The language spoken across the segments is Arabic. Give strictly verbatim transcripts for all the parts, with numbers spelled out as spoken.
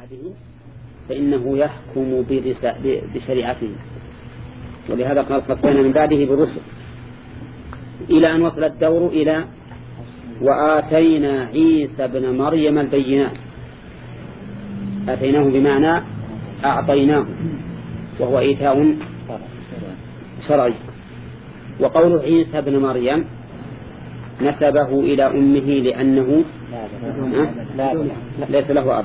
بعدهم فإنه يحكم بشريعته، ولهذا قال قفينا من بعده بالرسل، إلى أن وصل الدور إلى وآتينا عيسى ابن مريم البينات. آتيناه بمعنى أعطيناه، وهو إيتاء شرعي. وقول عيسى ابن مريم نسبه إلى أمه لأنه ليس له أب.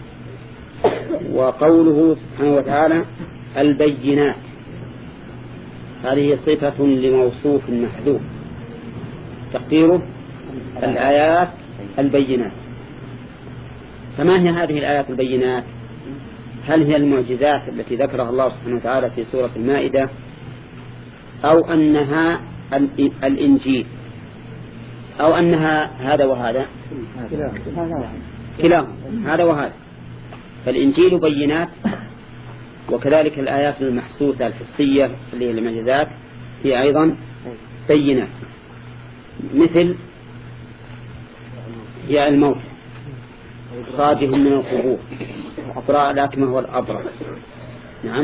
وقوله سبحانه وتعالى البينات، هذه صفة لموصوف محذوف، تقديره الآيات البينات. فما هي هذه الآيات البينات؟ هل هي المعجزات التي ذكرها الله سبحانه وتعالى في سورة المائدة، أو أنها الإنجيل، أو أنها هذا وهذا؟ كلاهما، هذا وهذا. فالإنجيل بينات، وكذلك الآيات المحسوسة الحسية اللي هي المعجزات هي أيضا بينات، مثل هي الموت، إخراجهم من القبور، إقراء الأكمه والأبرص. نعم.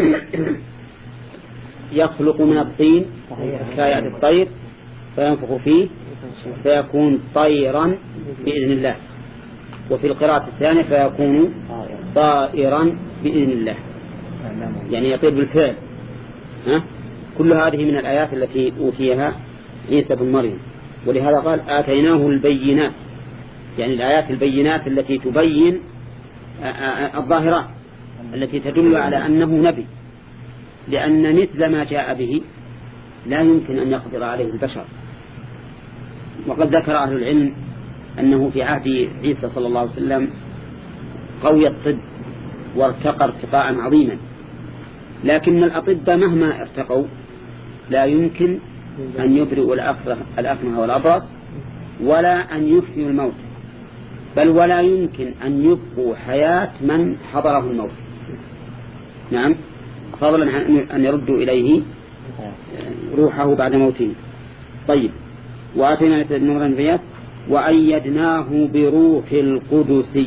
يخلق من الطين كهيئة الطير فينفخ فيه فيكون طيرا بإذن الله. وفي القراءة الثانية فيكون طائرا بإذن الله، يعني يطير بالفعل. ها؟ كل هذه من الآيات التي أوتيها عيسى بن مريم، ولهذا قال آتيناه البينات، يعني الآيات البينات التي تبين الظاهرات التي تدل على أنه نبي، لأن مثل ما جاء به لا يمكن أن يقدر عليه البشر. وقد ذكر أهل العلم أنه في عهد عيسى صلى الله عليه وسلم قوي الطب وارتقى ارتقاء عظيما، لكن الأطباء مهما ارتقوا لا يمكن أن يبرئوا الأكمه والأبرص ولا أن يحيوا الموت، بل ولا يمكن أن يبقوا حياة من حضره الموت. نعم، فضلا عن أن يردوا إليه روحه بعد موته. طيب، وآتينا نور البيات وأيدناه بروح القدس.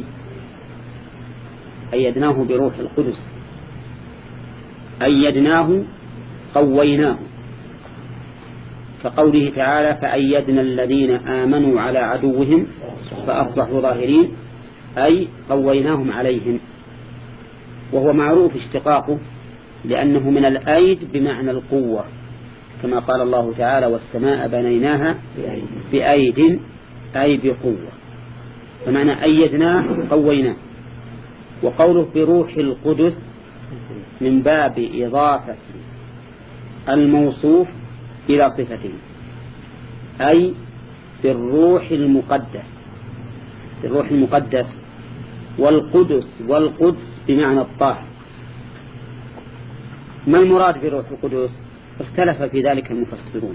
أيدناه بروح القدس، أيدناه قويناه، كقوله تعالى فأيدنا الذين آمنوا على عدوهم فأصبحوا ظاهرين، أي قويناهم عليهم. وهو معروف اشتقاقه لأنه من الأيد بمعنى القوة، كما قال الله تعالى والسماء بنيناها بأيد أي بقوة، فمعنى أيدناه قويناه. وقوله بروح القدس من باب إضافة الموصوف إلى صفته، أي بالروح المقدس، بالروح المقدس. والقدس والقدس بمعنى الطاهر. ما المراد بروح القدس؟ اختلف في ذلك المفسرون،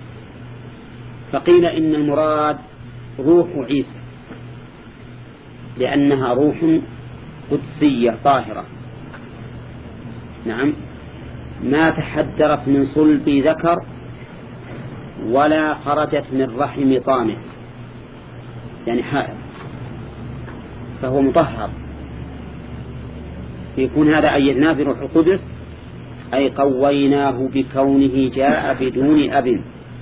فقيل إن المراد روح عيسى لأنها روح قدسية طاهرة، نعم، ما تحدرت من صلب ذكر ولا خرجت من رحم طامع، يعني حائض، فهو مطهر. يكون هذا أيدناه بروح القدس أي قويناه بكونه جاء بدون أب.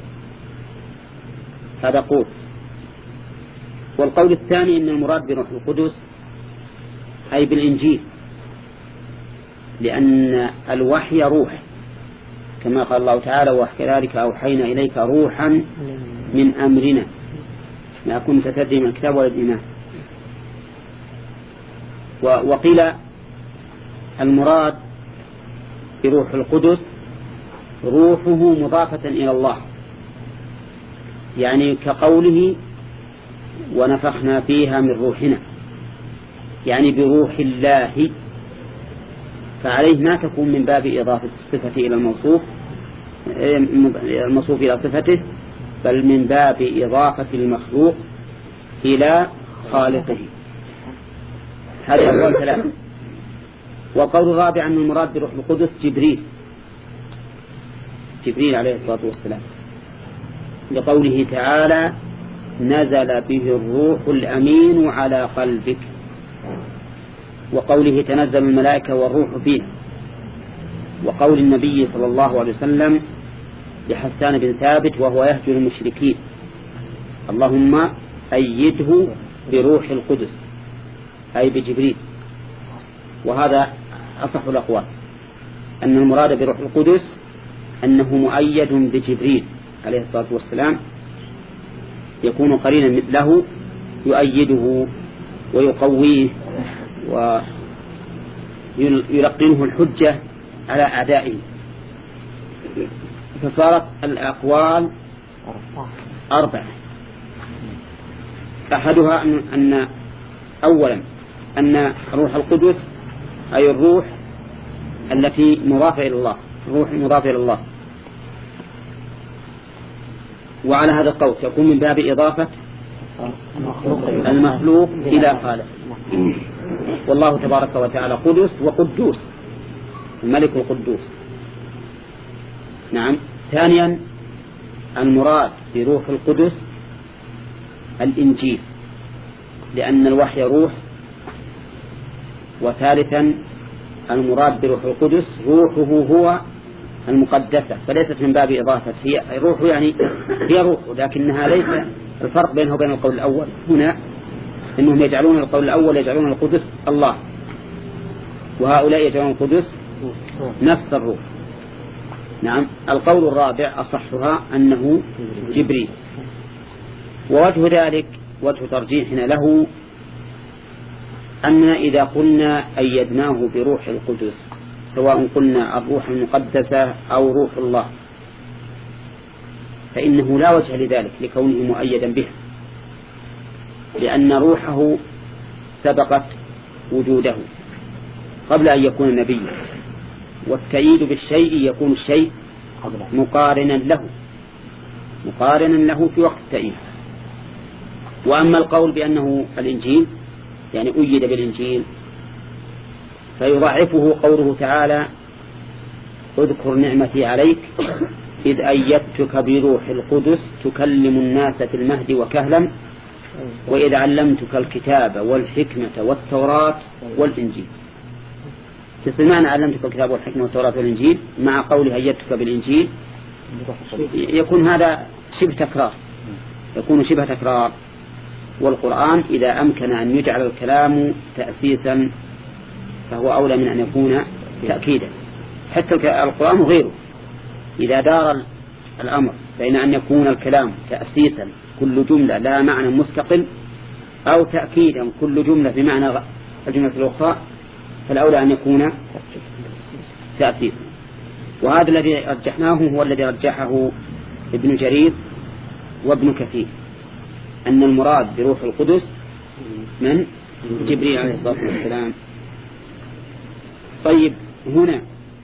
هذا قول. والقول الثاني إن المراد بروح القدس أي بالإنجيل، لأن الوحي روح، كما قال الله تعالى وكذلك أوحينا إليك روحا من أمرنا ما كنت تدري من الكتاب ولا الإيمان. وقيل المراد بروح القدس روحه مضافة إلى الله، يعني كقوله ونفخنا فيها من روحنا، يعني بروح الله، فعليه ما تكون من باب إضافة الصفة إلى الموصوف الموصوف إلى صفته، بل من باب إضافة المخلوق إلى خالقه. هذا أول ثلاثة. وقول الرابع أن المراد بروح القدس جبريل، جبريل عليه الصلاة والسلام، لقوله تعالى نزل به الروح الأمين على قلبك. وقوله تنزل الملائكة والروح فيه، وقول النبي صلى الله عليه وسلم لحسان بن ثابت وهو يهجر المشركين اللهم أيده بروح القدس أي بجبريل. وهذا أصح الأقوال، أن المراد بروح القدس أنه مؤيد بجبريل عليه الصلاة والسلام، يكون قرينا له يؤيده ويقويه ويلقنه الحجة على أعدائه. فصارت الأقوال أربعة. أحدها أن أولا أن روح القدس أي الروح التي مضافة إلى الله، روح مضافة إلى الله، وعلى هذا القول تكون من باب إضافة المخلوق إلى خالق. والله تبارك وتعالى قدس وقدوس، الملك القدوس. نعم. ثانيا المراد بروح القدس الإنجيل، لأن الوحي روح. وثالثا المراد بروح القدس روحه هو المقدسة، فليست من باب إضافة، هي روح يعني هي روح، لكنها ليس الفرق بينه وبين القول الأول هنا إنهم يجعلون القول الأول يجعلون القدس الله، وهؤلاء يجعلون القدس نفس الروح. نعم. القول الرابع أصحها أنه جبريل. ووجه ذلك وجه ترجيحنا له أننا إذا قلنا أيدناه بروح القدس، سواء قلنا الروح المقدسة أو روح الله، فإنه لا وجه لذلك لكونه مؤيدا به، لأن روحه سبقت وجوده قبل أن يكون نبيا، والتأييد بالشيء يكون الشيء مقارنا له مقارنا له في وقت التأييد. وأما القول بأنه الإنجيل يعني أيد بالإنجيل فيضاعفه قوله تعالى اذكر نعمتي عليك إذ أيدتك بروح القدس تكلم الناس في المهد وكهلا وإذ علمتك الكتاب والحكمة والتوراة والإنجيل. تصل معنى علمتك الكتاب والحكمة والتوراة والإنجيل مع قوله أيدتك بالإنجيل يكون هذا شبه تكرار، يكون شبه تكرار. والقرآن إذا أمكن أن يجعل الكلام تأسيسا فهو أولى من أن يكون تأكيدا. حتى القرآن غيره إذا دار الأمر بين أن يكون الكلام تأسيسا كل جملة لها معنى مستقل أو تأكيدا كل جملة بمعنى الجملة الأخرى، فالأولى أن يكون تأسيسا. وهذا الذي رجحناه هو الذي رجحه ابن جرير وابن كثير، أن المراد بروح القدس من جبريل عليه الصلاة والسلام. طيب، هنا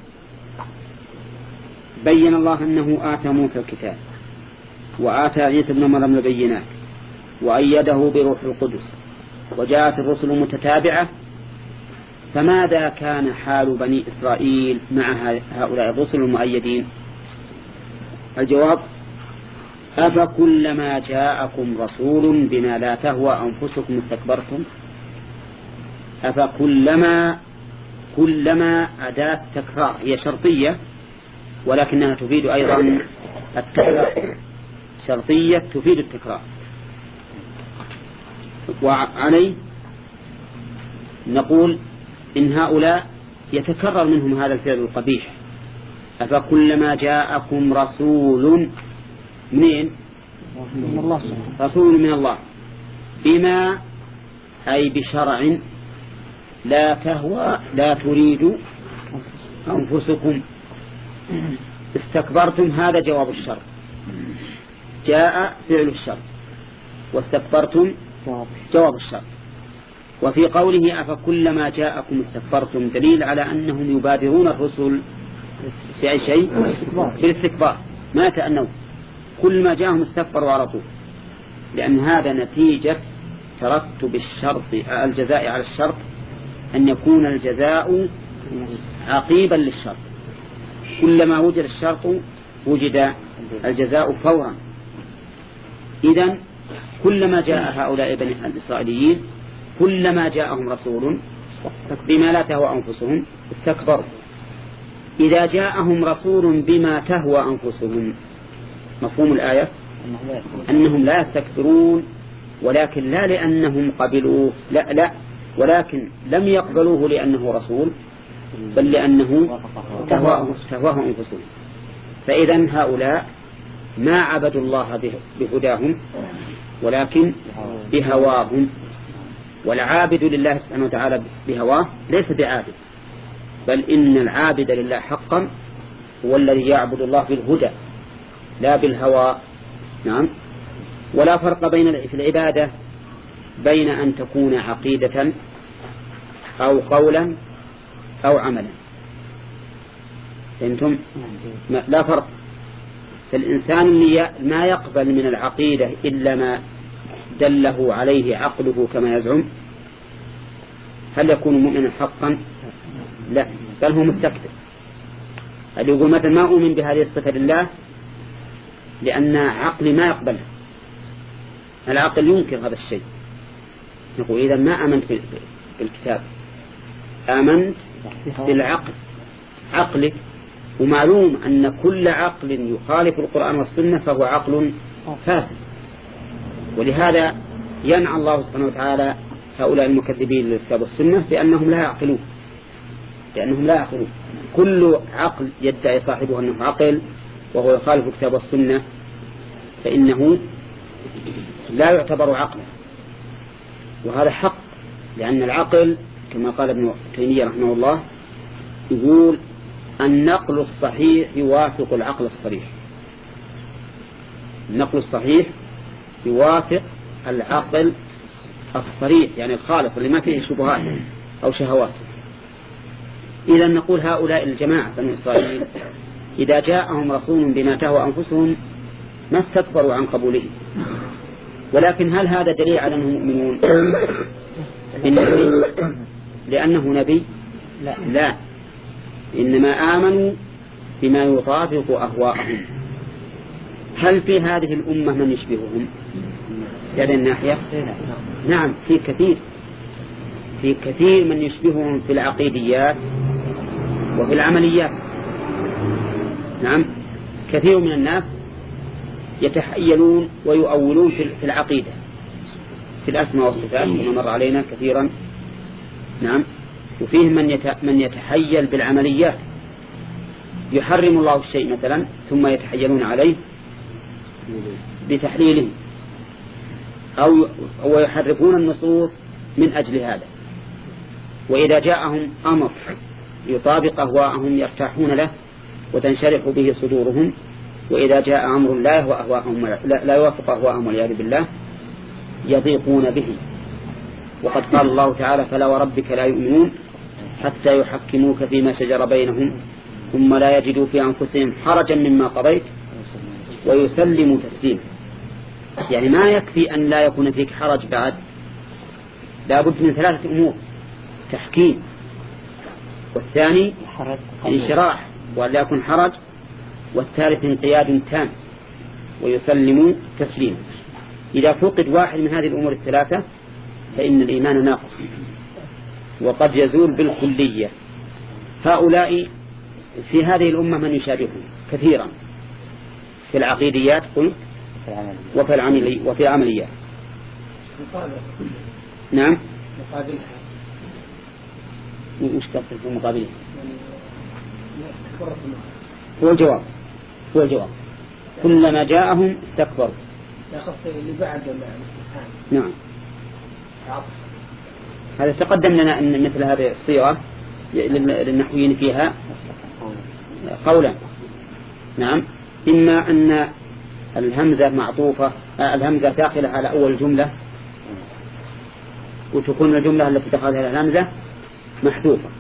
بين الله أنه آتى موسى الكتاب وآتى عيسى ابن مريم البينات وأيده بروح القدس وجاءت الرسل متتابعة، فماذا كان حال بني إسرائيل مع هؤلاء الرسل المؤيدين؟ الجواب: أفكلما جاءكم رسول بما لا تهوى أنفسكم استكبرتم. أفكلما، كلما أداة تكرار، هي شرطية ولكنها تفيد أيضا التكرار، شرطية تفيد التكرار. وعليه نقول إن هؤلاء يتكرر منهم هذا الفعل القبيح. أفكلما جاءكم رسول منين؟ من الله، رسول من الله بما أي بشرع لا تهوى لا تريد أنفسكم استكبرتم، هذا جواب الشرط. جاء فعل الشرط واستكبرتم جواب الشرط. وفي قوله أفكلما جاءكم استكبرتم دليل على أنهم يبادرون الرسل في أي شيء في الاستكبار، ما تأنوا، كل ما جاءهم استكبروا على طول، لأن هذا نتيجة ترتب الشرط الجزاء على الشرط، أن يكون الجزاء عقيبا للشرط. كلما وجد الشرط وجد الجزاء فورا. إذن كلما جاء هؤلاء بني الإسرائيليين كلما جاءهم رسول بما لا تهوى أنفسهم استكبروا. إذا جاءهم رسول بما تهوى أنفسهم، مفهوم الآية أنهم لا يستكبرون، ولكن لا لأنهم قبلوه، لا لا ولكن لم يقبلوه لأنه رسول، بل لأنه تهواه أنفسهم. فإذا هؤلاء ما عبدوا الله بهداهم ولكن بهواهم. والعابد لله سبحانه وتعالى بهواه ليس بعابد، بل إن العابد لله حقا هو الذي يعبد الله بالهدى لا بالهوى. نعم. ولا فرق بين في العبادة بين أن تكون عقيدة أو قولا أو عملا. فهمتم؟ لا فرق. فالإنسان اللي ما يقبل من العقيدة إلا ما دله عليه عقله كما يزعم، هل يكون مؤمنا حقا؟ لا، بل هو مستكبر. اللي يقول مثلا ما أؤمن بهذه الصفة لله لأن عقلي ما يقبلها، العقل ينكر هذا الشيء. نقول إذا ما آمنت بالكتاب، آمنت بالعقل، عقلك. ومعلوم أن كل عقل يخالف القرآن والسنة فهو عقل فاسد. ولهذا ينعى الله سبحانه وتعالى هؤلاء المكذبين للكتاب والسنة بأنهم لا يعقلون، لأنهم لا يعقلون. كل عقل يدعي صاحبه أنه عقل وهو يخالف الكتاب والسنة فإنه لا يعتبر عقلا، وهذا حق. لأن العقل كما قال ابن تيمية رحمه الله يقول النقل الصحيح يوافق العقل الصريح. النقل الصحيح يوافق العقل الصريح، يعني الخالص اللي ما فيه شبهات أو شهوات. إذا نقول هؤلاء الجماعة بني إسرائيل إذا جاءهم رسول بما تهوى أنفسهم ما استكبروا عن قبوله. ولكن هل هذا دليل على أنهم مؤمنون بالنبي لأنه نبي؟ لا, لا. إنما آمنوا بما يطابق أهواءهم. هل في هذه الأمة من يشبههم في هذه الناحية؟ نعم، في كثير في كثير من يشبههم في العقيديات وفي العمليات. نعم، كثير من الناس يتحيلون ويؤولون في العقيدة في الأسماء والصفات كما مر علينا كثيرا. نعم. وفيهم من من يتحيل بالعمليات، يحرم الله الشيء مثلا ثم يتحيلون عليه بتحليله، أو أو يحرفون النصوص من أجل هذا. وإذا جاءهم أمر يطابق أهواءهم يرتاحون له وتنشرح به صدورهم، وإذا جاء أمر لا يهوى أهواءهم لا, لا يوافق أهواءهم والعياذ بالله يضيقون به. وقد قال الله تعالى فلا وربك لا يؤمنون حتى يحكموك فيما شجر بينهم ثم لا يجدوا في أنفسهم حرجا مما قضيت ويسلموا تسليما. يعني ما يكفي أن لا يكون فيك حرج بعد، لا بد من ثلاثة أمور: تحكيم، والثاني انشراح وأن لا يكون حرج، والثالث انقياد تام ويسلموا تسليما. إذا فقد واحد من هذه الأمور الثلاثة فإن الإيمان ناقص وقد يزول بالكلية. هؤلاء في هذه الأمة من يشابههم كثيرا في العقيديات قلت وفي العملي وفي العمليات. نعم. وش تصل في مقابله؟ هو الجواب هو الجواب كلما جاءهم استكبروا. اللي بعد الاستفهام. نعم. هذا تقدم لنا أن مثل هذه الصيغة للنحويين فيها قولا. نعم. إما أن الهمزة معطوفة، الهمزة داخلة على أول جملة وتكون الجملة التي دخلها الهمزة محذوفة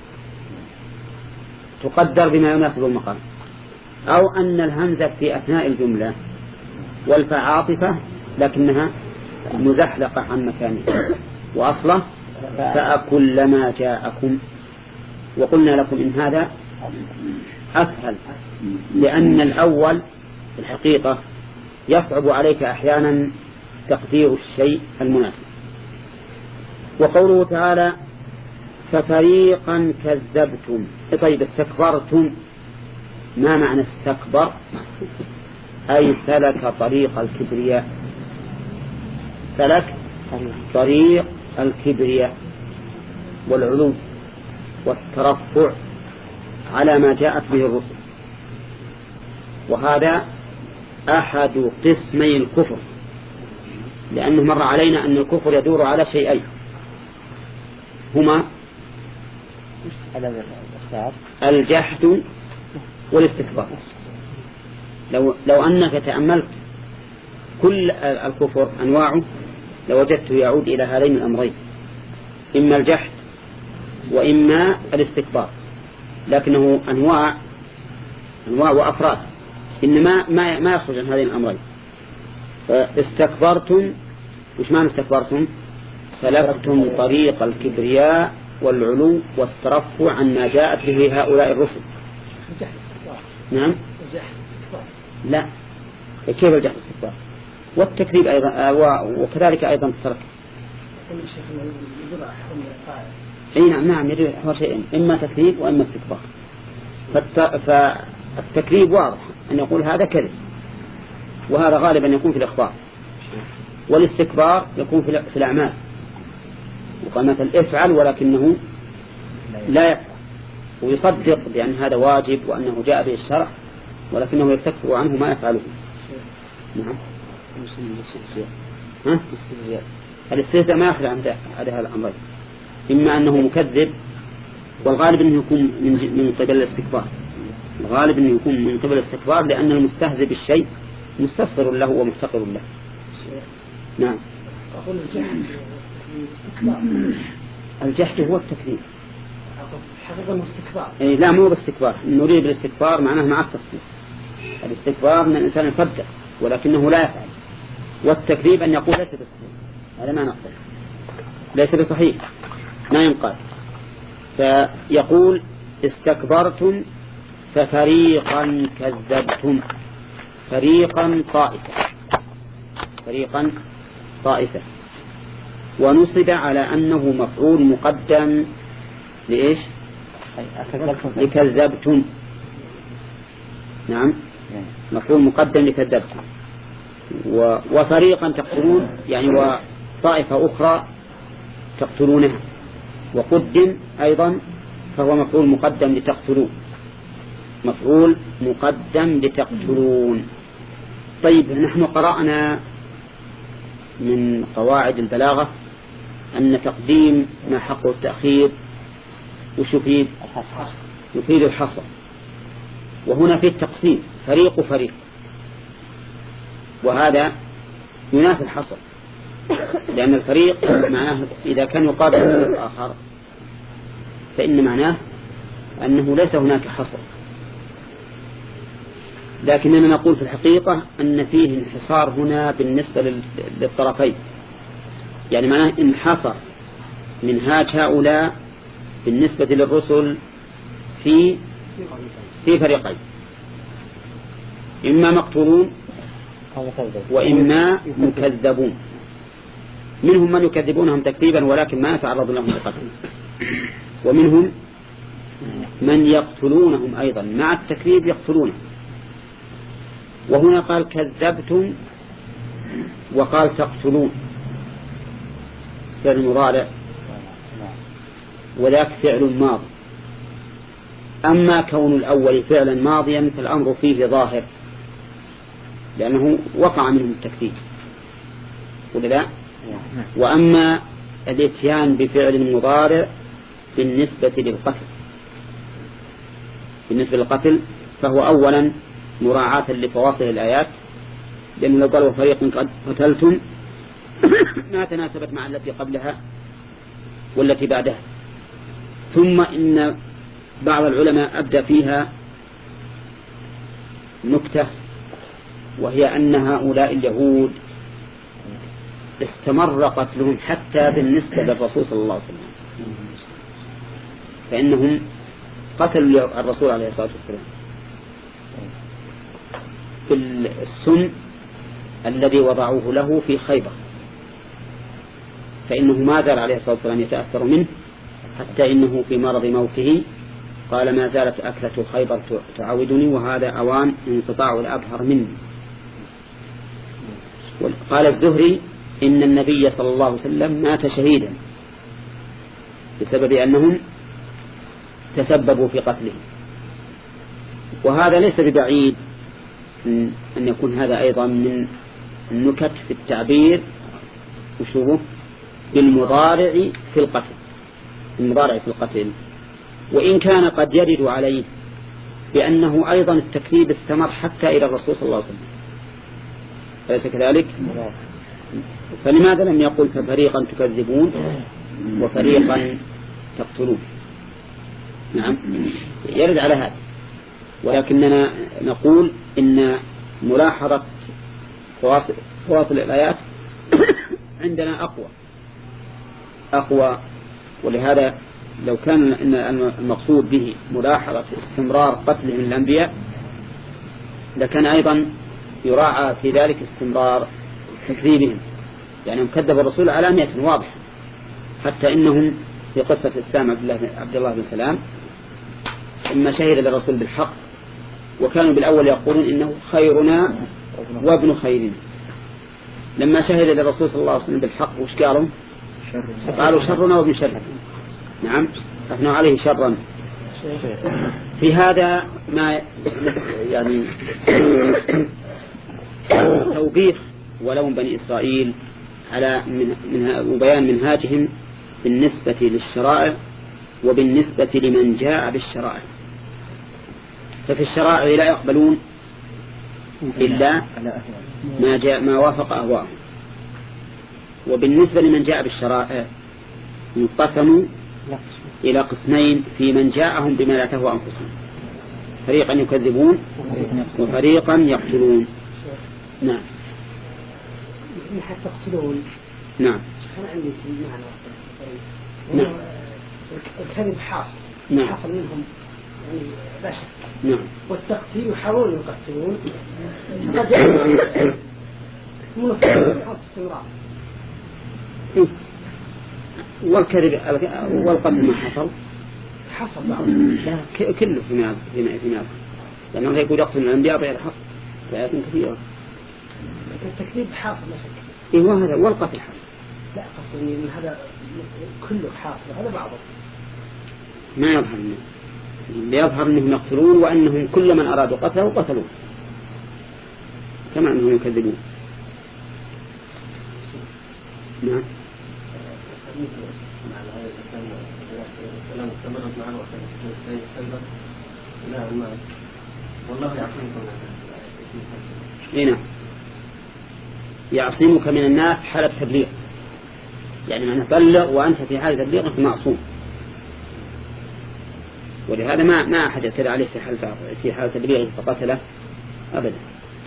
تقدر بما يناسب المقام، أو أن الهمزة في أثناء الجملة والفاء عاطفة لكنها مزحلقة عن مكانها وأصله فأكلما جاءكم. وقلنا لكم إن هذا أسهل، لأن الأول الحقيقة يصعب عليك أحيانا تقدير الشيء المناسب. وقوله تعالى ففريقا كذبتم. طيب استكبرتم، ما معنى استكبر؟ أي سلك طريق الكبرياء، سلك طريق الكبرياء والعلو والترفع على ما جاءت به الرسل. وهذا أحد قسمي الكفر، لأنه مر علينا أن الكفر يدور على شيئين هما الجحد والاستكبار. لو, لو أنك تأملت كل الكفر أنواعه لوجدته يعود إلى هذين الأمرين، إما الجحد وإما الاستكبار، لكنه أنواع أنواع وأفراد، إنما ما ما يخرج عن هذين الأمرين. فاستكبرتم، وش معنى استكبرتم؟ سلكتم طريق الكبرياء والعلو والترفع عن ما جاءت به هؤلاء الرسل. نعم. لا، كيف الجحد استكبار؟ والتكذيب أيضا، وكذلك أيضا الترك. أي نعم نعم يدل على شيئين، إما تكذيب وإما استكبار. فالتكذيب واضح أن يقول هذا كذب، وهذا غالبا يكون في الإخبار. والاستكبار يكون في الأعمال، وقال مثل افعل ولكنه لا يفعل، ويصدق بأن هذا واجب وأنه جاء به الشرع، ولكنه يستكبر عنه ما يفعله. نعم. ها؟ الاستهزاء ما يخرج عن هذا الأمر، إما أنه مكذب، والغالب أنه يكون من قبل الاستكبار، الغالب أنه يكون من قبل الاستكبار، لأن المستهزئ بالشيء مستصغر له ومحتقر له. نعم. الجحد هو التكذيب. حقيقة الاستكبار. إيه لا، مو باستكبار، نريد بالاستكبار معناه مع التصديق. الاستكبار من الإنسان يصدق ولكنه لا يفعل، والتكذيب أن يقول ليس بصحيح، هذا ما نقول ليس بصحيح ما ينقال. فيقول استكبرتم ففريقا كذبتم، فريقا طائفة، فريقا طائفة، ونصب على أنه مفعول مقدم لإيش؟ لكذبتم. نعم، مفعول مقدم لكذبتم. وفريقا تقتلون يعني وطائفة أخرى تقتلونها، وقدم أيضا فهو مفعول مقدم لتقتلون، مفعول مقدم لتقتلون. طيب نحن قرأنا من قواعد البلاغة أن تقديم ما حقه التأخير وش يفيد؟ يفيد الحصر، وهنا في التقسيم فريق وفريق، وهذا ينافي الحصر، لأن الفريق معناه إذا كان يقابل الآخر فإن معناه أنه ليس هناك حصر، لكننا نقول في الحقيقة أن فيه انحصار هنا بالنسبة للطرفين، يعني معناه انحصر منهاج هؤلاء بالنسبة للرسل في في فريقين، إما مقتولون وإما مكذبون. منهم من يكذبونهم تكذيبا ولكن ما يتعرض لهم لقتل، ومنهم من يقتلونهم أيضا مع التكذيب يقتلونهم. وهنا قال كذبتم وقال تقتلون، فعل مضارع وذاك فعل ماضي. أما كون الأول فعلا ماضيا فالأمر فيه ظاهر، لأنه وقع منهم التكذيب ولا لا؟ وأما الاتيان بفعل مضارع بالنسبة للقتل بالنسبة للقتل فهو أولا مراعاة لفواصل الآيات، لأنه لو قالوا فريق قد قتلتم ما تناسبت مع التي قبلها والتي بعدها. ثم إن بعض العلماء أبدى فيها نكتة، وهي أن هؤلاء اليهود استمر قتلهم حتى بالنسبة للرسول صلى الله عليه وسلم، فإنهم قتلوا الرسول عليه الصلاة والسلام بالسم الذي وضعوه له في خيبر، فإنه ما زال عليه الصلاة والسلام يتأثر منه حتى إنه في مرض موته قال ما زالت أكلة خيبر تعودني وهذا أوان انقطاع الأبهر مني. قال الزهري إن النبي صلى الله عليه وسلم مات شهيدا بسبب أنهم تسببوا في قتله، وهذا ليس ببعيد أن يكون هذا أيضا من النكت في التعبير وشوفه بالمضارع في القتل، المضارع في القتل، وإن كان قد يرد عليه بأنه أيضا التكذيب استمر حتى إلى الرسول صلى الله عليه وسلم، أليس كذلك؟ فلماذا لم يقل ففريقا تكذبون وفريقا تقتلون؟ نعم يرد على هذا، ولكننا نقول إن ملاحظة فواصل الآيات عندنا أقوى أقوى ولهذا لو كان المقصود به ملاحظة استمرار قتلهم الأنبياء لكان أيضا يراعى في ذلك استمرار تكذيبهم، يعني كذب الرسول علانية واضح، حتى إنهم في قصة السام عبد الله بن سلام لما شهد للرسول بالحق وكانوا بالأول يقولون إنه خيرنا وابن خيرنا، لما شهد للرسول صلى الله عليه وسلم بالحق وش قالوا؟ قالوا شرنا وابن شرنا. نعم أثنوا عليه شرا. في هذا ما يعني توبيخ ولوم بني إسرائيل على من من وبيان منهاجهم بالنسبة للشرائع وبالنسبة لمن جاء بالشرائع. ففي الشرائع لا يقبلون إلا ما جاء ما وافق أهواءهم، وبالنسبة لمن جاء بالشرائع انقسموا إلى قسمين في من جاءهم بما لا تهوى أنفسهم، فريقا يكذبون وفريقا يقتلون. نعم حتى تقتلون. نعم أنا عندي معنى نعم الكذب حاصل نعم. حاصل منهم يعني لا شك. نعم. والتقتيل يحاولون يقتلون قد يحصل منفذ استمرار. والكذب والقتل ما حصل حصل بعض لا كله في في في لأنه يقول يقتل الأنبياء بغير حق آيات كثيرة. التكذيب حاصل لا شك. إيه هذا والقتل حاصل. لا قصدي من هذا كله حاصل هذا بعضه. ما يظهر منه اللي يظهر أنهم يقتلون وأنهم كل من أرادوا قتله قتلوه كما أنهم يكذبون. نعم. هنا يعصمك من الناس حالة تبليغ، يعني من تبلغ وأنت في حالة تبليغ أنت معصوم، ولهذا ما ما أحد يعتدى عليه في حالة في حالة تبليغه فقتله أبدا.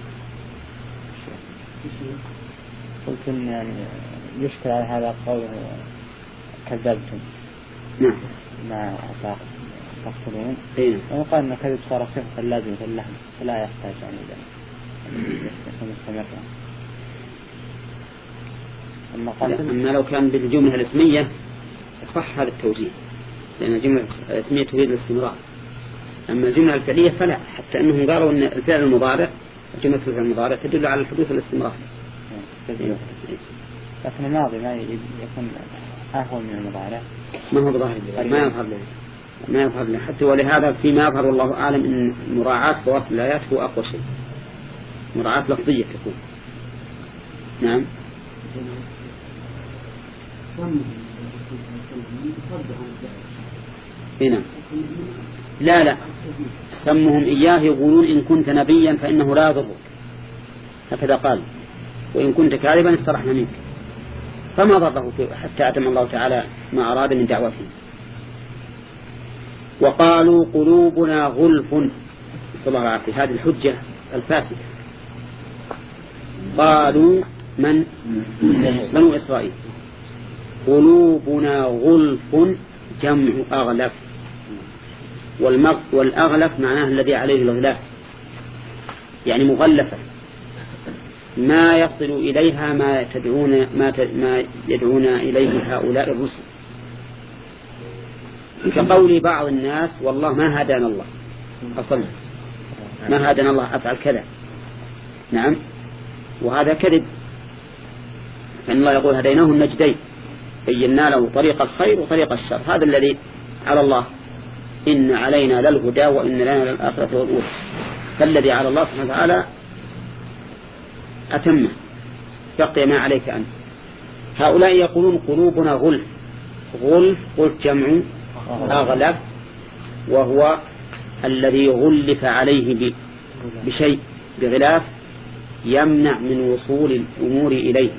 قلت إن يعني يشكل على هذا قوله كذبتم. نعم. ما تقتلون. إيه. وقال إن كذب صار صفة لازمة اللحم فلا يحتاج يعني إلى مستمرة. أما قال أما لو كان بالجملة الاسمية صح هذا التوجيه، لأن الجملة الاسمية تريد الاستمرار. أما الجملة الفعلية فلا، حتى أنهم قالوا أن الفعل المضارع جملة الفعل المضارع تدل على الحدوث والاستمرار. لكن الماضي ما يكون أهون من المضارع. ما هو ظاهر ما يظهر له ما يظهر له حتى، ولهذا فيما يظهر والله أعلم أن مراعاة فواصل الآيات هو أقوى شيء، مراعاة لفظية تكون. نعم. هنا لا لا سمهم إياه يقولون إن كنت نبيا فإنه لا يضرك، هكذا قال، وإن كنت كاذبا استرحنا منك، فما ضره حتى أتم الله تعالى ما أراد من دعوته. وقالوا قلوبنا غلف، صلى الله عليه وسلم، هذه الحجة الفاسدة. قالوا من بنو إسرائيل قلوبنا غلف جمع أغلف، والأغلف معناه الذي عليه الغلاف، يعني مغلفة ما يصل إليها ما تدعون ما ما يدعون إليه هؤلاء الرسل. كقول بعض الناس والله ما هدانا الله أصلا، ما هدانا الله أفعل كذا. نعم، وهذا كذب، فإن الله يقول هديناه النجدين بينا له طريق الخير وطريق الشر، هذا الذي على الله، إن علينا للهدى وإن لنا للآخرة والأولى، فالذي على الله سبحانه وتعالى أتمه، بقي ما عليك أنت. هؤلاء يقولون قلوبنا غلف، غلف قلت جمع أغلب، وهو الذي غلف عليه بشيء بغلاف يمنع من وصول الأمور إليه.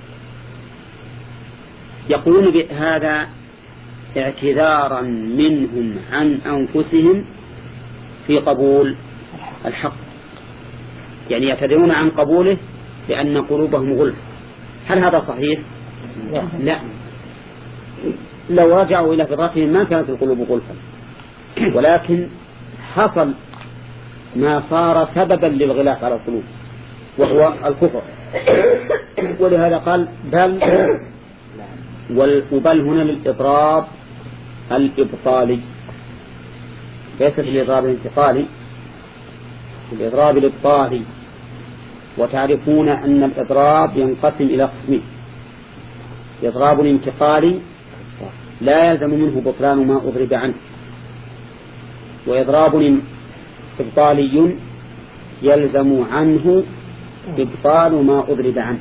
يقولون بهذا اعتذارا منهم عن أنفسهم في قبول الحق، يعني يعتذرون عن قبوله لأن قلوبهم غلف. هل هذا صحيح؟ لا، لو رجعوا إلى فطرتهم ما كانت القلوب غلفا، ولكن حصل ما صار سببا للغلاف على القلوب وهو الكفر. ولهذا قال بل، وبل هنا للإضراب الإبطالي، ليس الإضراب الانتقالي، الإضراب الإبطالي. وتعرفون أن الإضراب ينقسم إلى قسمين: إضراب انتقالي لا يلزم منه بطلان ما أضرب عنه، وإضراب إبطالي يلزم عنه إبطال ما أضرب عنه.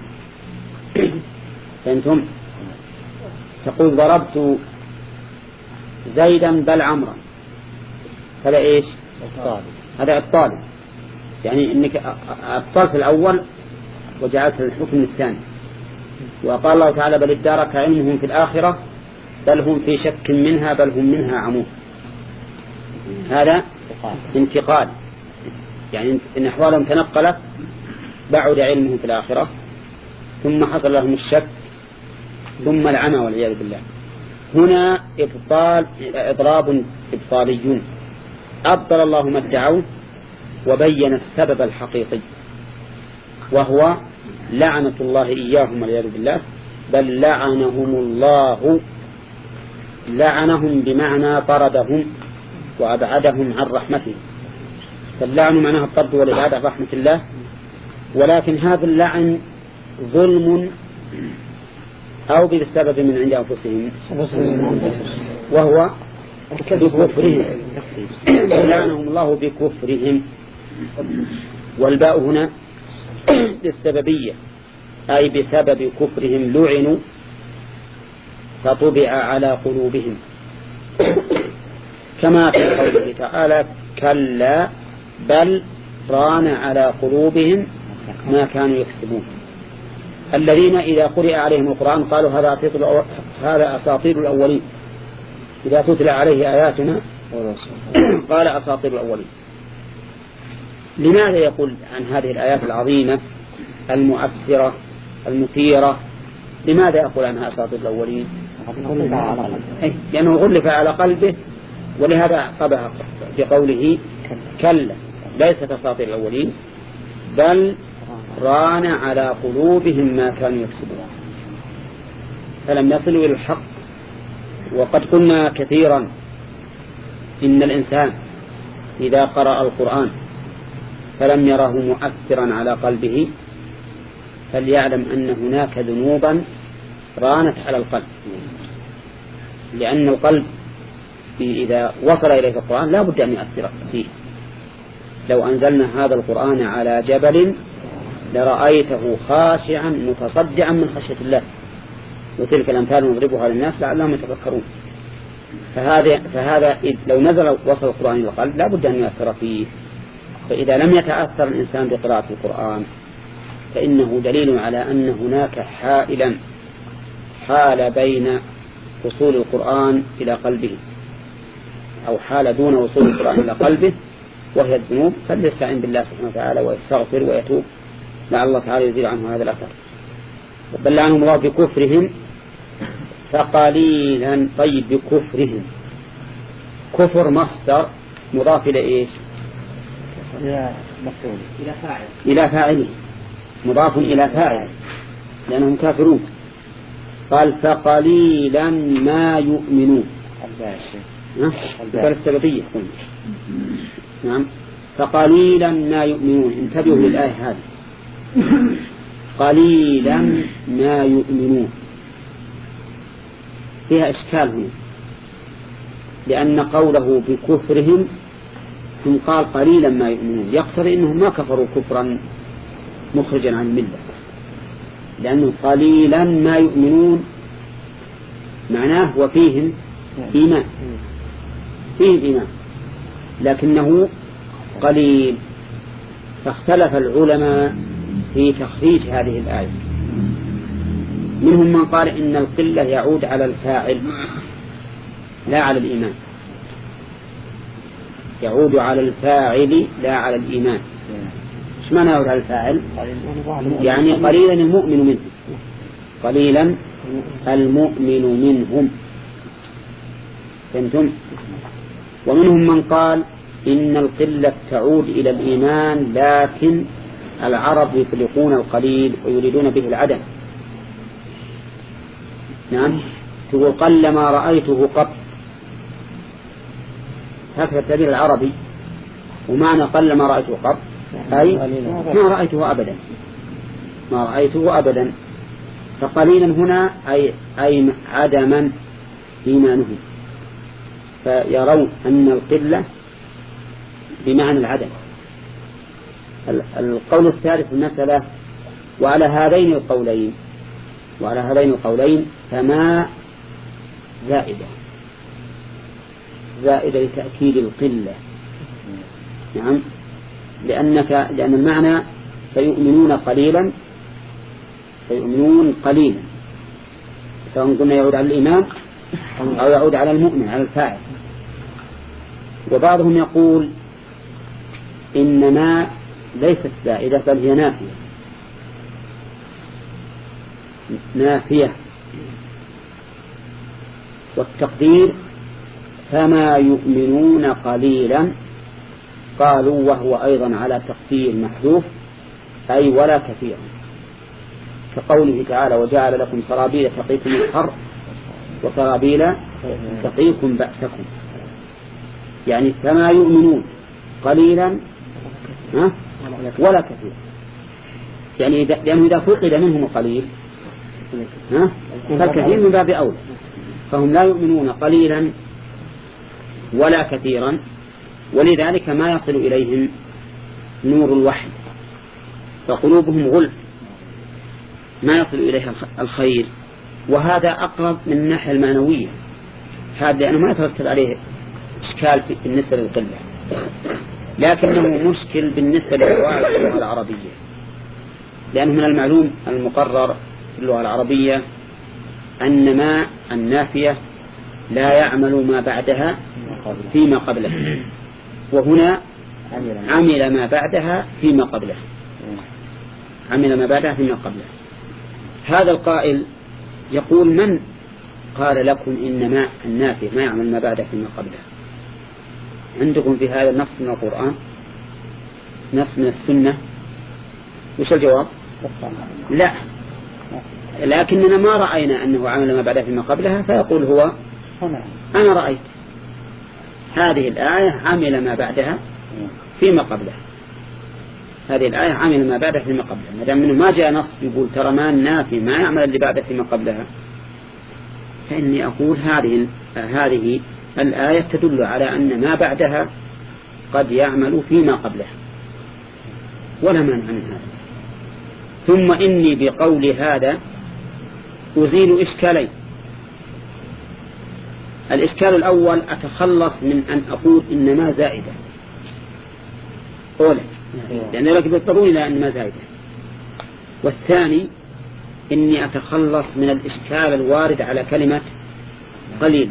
فأنتم تقول ضربت زيدا بل عمرا، هذا إيش؟ هذا إبطال، يعني إنك أبطلت الأول وجعلت الحكم الثاني. وقال الله تعالى بل ادارك علمهم في الآخرة بل هم في شك منها بل هم منها عمون، هذا انتقال، يعني إن أحوالهم تنقلت، بعد علمهم في الآخرة ثم حصل لهم الشك ثم العمى والعياذ بالله. هنا إبطال، إضراب إبطالي، أبطل الله ما ادعوه وبين السبب الحقيقي وهو لعنة الله إياهم والعياذ بالله، بل لعنهم الله، لعنهم بمعنى طردهم وأبعدهم عن رحمته. فاللعن معناه الطرد والإبعاد عن رحمة الله، ولكن هذا اللعن ظلم أو بالسبب من عند أنفسهم، وهو بكفرهم، لعنهم الله بكفرهم. والباء هنا للسببية، أي بسبب كفرهم لعنوا فطبع على قلوبهم، كما في قوله تعالى كلا بل ران على قلوبهم ما كانوا يكسبون. الذين إذا قرئ عليهم القرآن قالوا هذا أساطير الأولين، إذا تتلى عليه آياتنا قال أساطير الأولين. لماذا يقول عن هذه الآيات العظيمة المؤثرة المثيرة، لماذا يقول عنها أساطير الأولين؟ لأنه غلف على قلبه، ولهذا قبح بقوله كلا ليست أساطير الأولين بل ران على قلوبهم ما كانوا يكسبون، فلم يصلوا إلى الحق. وقد قلنا كثيرا إن الإنسان إذا قرأ القرآن فلم يره مؤثرا على قلبه فليعلم أن هناك ذنوبا رانت على القلب، لأن القلب إذا وصل إليه القرآن لا بد أن يؤثر فيه. لو أنزلنا هذا القرآن على جبل لرأيته خاشعا متصدعا من خشية الله، وتلك الأمثال نضربها للناس لعلهم يتفكرون. فهذا, فهذا لو نزل وصل القرآن إلى القلب لا بد أن يؤثر فيه. فإذا لم يتأثر الإنسان بقراءة القرآن فإنه دليل على أن هناك حائلا حال بين وصول القرآن إلى قلبه، أو حال دون وصول القرآن إلى قلبه، وهي الذنوب. فليستعين بالله سبحانه وتعالى ويستغفر ويتوب لعل الله تعالى يزيل عنه هذا الأثر. بل لعنهم الله بكفرهم فقليلا. طيب بكفرهم، كفر مصدر مضاف إلى إيش؟ إلى مفعول، إلى فاعل، إلى فاعله، مضاف إلى فاعل لأنهم كافرون. قال فقليلا ما يؤمنون. الفاء السببية. نعم. فقليلا ما يؤمنون. انتبهوا للآية هذه، قليلا ما يؤمنون فيها إشكال هنا، لأن قوله بكفرهم ثم قال قليلا ما يؤمنون يقتضي أنهم ما كفروا كفرا مخرجا عن الملة، لأنه قليلا ما يؤمنون معناه وفيهم إيمان، فيهم إيمان لكنه قليل. فاختلف العلماء في تخريج هذه الآية، منهم من قال إن القلة يعود على الفاعل لا على الإيمان، يعود على الفاعل لا على الإيمان. ايش معنى يعود على الفاعل؟ يعني قليلا المؤمن منهم، قليلا المؤمن منهم، فهمتم؟ ومنهم من قال إن القلة تعود إلى الإيمان، لكن العرب يطلقون القليل ويريدون به العدم. نعم، تقول قل ما رأيته قط، هكذا التعبير العربي، ومعنى قل ما رأيته قط أي ما رأيته أبدا، ما رأيته أبدا. فقليلا هنا أي, أي عدما إيمانه، فيرون أن القلة بمعنى العدم. القول الثالث المسألة، وعلى هذين القولين وعلى هذين القولين فما زائدة زائدة لتأكيد القلة. نعم، لأنك لأن المعنى فيؤمنون قليلا، فيؤمنون قليلا، سواء قلنا يعود على الإيمان أو يعود على المؤمن على الفاعل. وبعضهم يقول إنما ليست زائدة بل هي نافية، نافية، والتقدير فما يؤمنون قليلا، قالوا وهو أيضا على تقدير محذوف أي ولا كثيرا، كقوله تعالى وجعل لكم سرابيل تقيكم الحر وسرابيل تقيكم بأسكم، يعني فما يؤمنون قليلا ولا كثيرا، يعني لأنه إذا فقد منهم قليل فالكثير من باب أولى، فهم لا يؤمنون قليلا ولا كثيرا، ولذلك ما يصل إليهم نور الوحي، فقلوبهم غلف ما يصل إليها الخير، وهذا أقرب من الناحية المعنوية، هذا لأنه ما يترتب عليه إشكال بالنسبة للقلة، لكنه مشكل بالنسبة للقواعد اللغة العربية، لأنه من المعلوم المقرر في اللغة العربية أن ما النافية لا يعمل ما بعدها فيما قبله، وهنا عمل ما بعدها فيما قبله، عمل ما بعدها فيما قبله. هذا القائل يقول من قال لكم إن ما النافية ما يعمل ما بعدها فيما قبله؟ عندكم في هذا نص من القرآن، نص من السنة؟ وش الجواب؟ لا، لكننا ما رأينا أنه عمل ما بعدها فيما قبلها، فيقول هو أنا رأيت هذه الآية عمل ما بعدها فيما قبلها، هذه الآية عمل ما بعدها فيما قبلها، ما دام منه ما جاء نص يقول ترى ما النافي ما يعمل اللي بعدها فيما قبلها، فإني أقول هذه هذه الآية تدل على أن ما بعدها قد يعمل فيما قبلها، ولا مانع من هذا. ثم إني بقول هذا أزيل إشكالين. الإشكال الأول أتخلص من أن أقول إن ما زائدة أولا، لأن لك بالضروري إلى أن ما زائدة. والثاني إني أتخلص من الإشكال الوارد على كلمة قليلا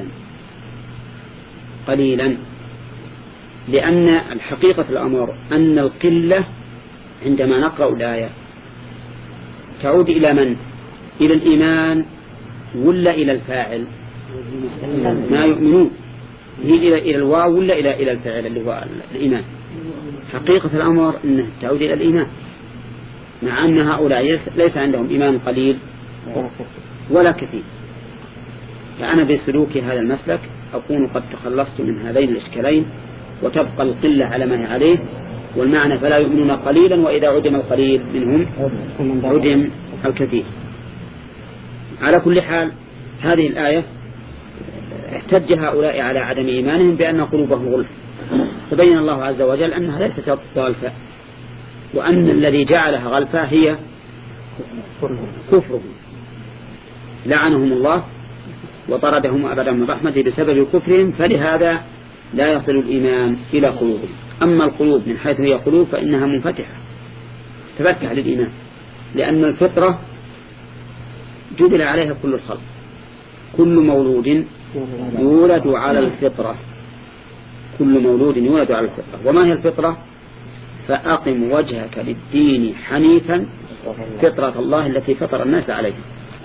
قليلا، لأن الحقيقة الأمر أن القلة عندما نقرأ الآية تعود إلى من؟ إلى الإيمان ولا إلى الفاعل؟ ما يؤمنون، هي إلى إلى الواو ولا إلى إلى الفاعل اللي هو الإيمان؟ حقيقة الأمر أنه تعود إلى الإيمان، مع أن هؤلاء ليس عندهم إيمان قليل ولا كثير. فأنا بسلوك هذا المسلك أكون قد تخلصت من هذين الإشكالين وتبقى القلة على ما هي عليه. والمعنى فلا يؤمنون قليلا وإذا عدم القليل منهم عدم الكثير. على كل حال هذه الآية احتج هؤلاء على عدم إيمانهم بأن قلوبهم غلف، فبين الله عز وجل أنها ليست غلفة، وأن الذي جعلها غلفة هي كفرهم، لعنهم الله وطردهم أبدا من رحمته بسبب كفرهم، فلهذا لا يصل الإيمان إلى قلوبهم. أما القلوب من حيث هي قلوب فإنها منفتحة تفتح للإيمان، لأن الفطرة جبل عليها كل الخلق، كل مولود يولد على الفطرة، كل مولود يولد على الفطرة. وما هي الفطرة؟ فأقم وجهك للدين حنيفا فطرة الله التي فطر الناس عليها.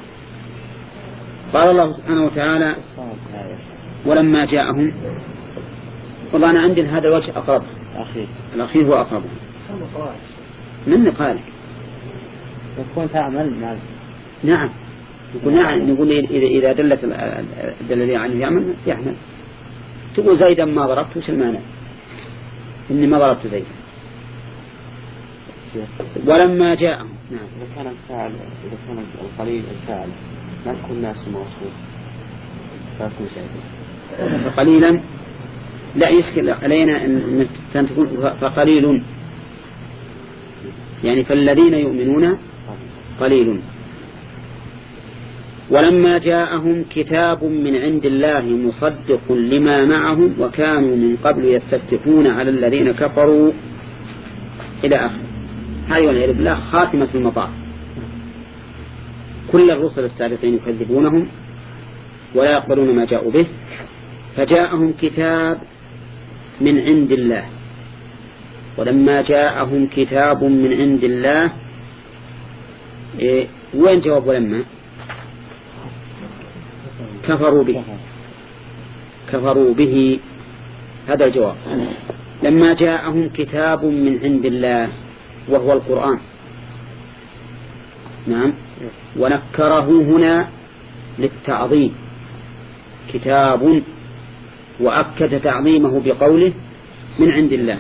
قال الله سبحانه وتعالى ولما جاءهم، والله أنا عندي هذا الوجه أقرب، الأخير هو أقرب من نقالك يكون تعمل نعم نعم يقول نعم نقول إذا إذا دلت الذي عنه يعمل يعمل. تقول زيدا ما ضربت وش المعنى؟ إني ما ضربت زيدا. ولما جاءهم نعم إذا كان الفاعل إذا كان القليل الفاعل ما تكون الناس موصول فأكون زيدا فقليلا لا يشكل علينا أن تكون فقليل، يعني فالذين يؤمنون قليل. ولما جاءهم كتاب من عند الله مصدق لما معهم وكانوا من قبل يستفتحون على الذين كفروا إلى آخر. هذه والعياذ بالله خاتمة المطاف. كل الرسل السابقين يكذبونهم ولا يقبلون ما جاءوا به، فجاءهم كتاب من عند الله. ولما جاءهم كتاب من عند الله إيه وين جواب ولما؟ كفروا به كفروا به هذا الجواب. لما جاءهم كتاب من عند الله وهو القرآن، نعم، ونكره هنا للتعظيم كتاب، وأكد تعظيمه بقوله من عند الله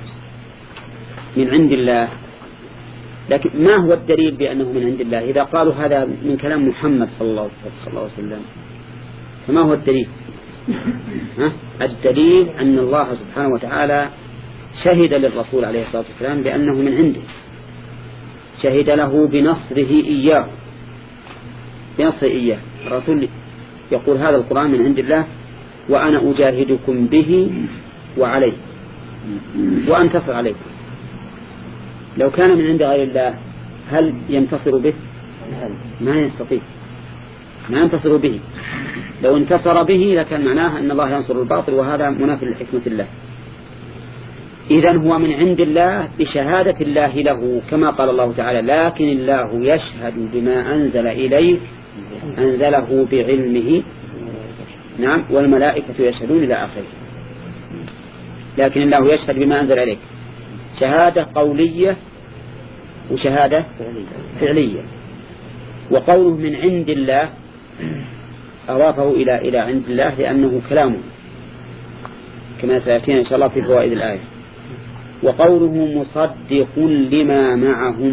من عند الله. لكن ما هو الدليل بأنه من عند الله؟ إذا قالوا هذا من كلام محمد صلى الله عليه وسلم فما هو الدليل؟ ها؟ الدليل أن الله سبحانه وتعالى شهد للرسول عليه الصلاة والسلام بأنه من عنده، شهد له بنصره إياه بنصره إياه. الرسول يقول هذا القرآن من عند الله وأنا أجاهدكم به وعليه وأنتصر عليكم. لو كان من عند غير الله هل ينتصر به؟ ما يستطيع، ما ينتصر به. لو انتصر به لكان معناه أن الله ينصر الباطل، وهذا منافي لحكمة الله. إذن هو من عند الله بشهادة الله له، كما قال الله تعالى لكن الله يشهد بما أنزل إليك أنزله بعلمه، نعم، والملائكة يشهدون إلى آخره. لكن الله يشهد بما أنزل إليك شهادة قولية وشهادة فعلية. وقوله من عند الله أضافه إلى إلى عند الله لأنه كلامه كما سيأتينا إن شاء الله في فوائد الآية. وقوله مصدق لما معهم،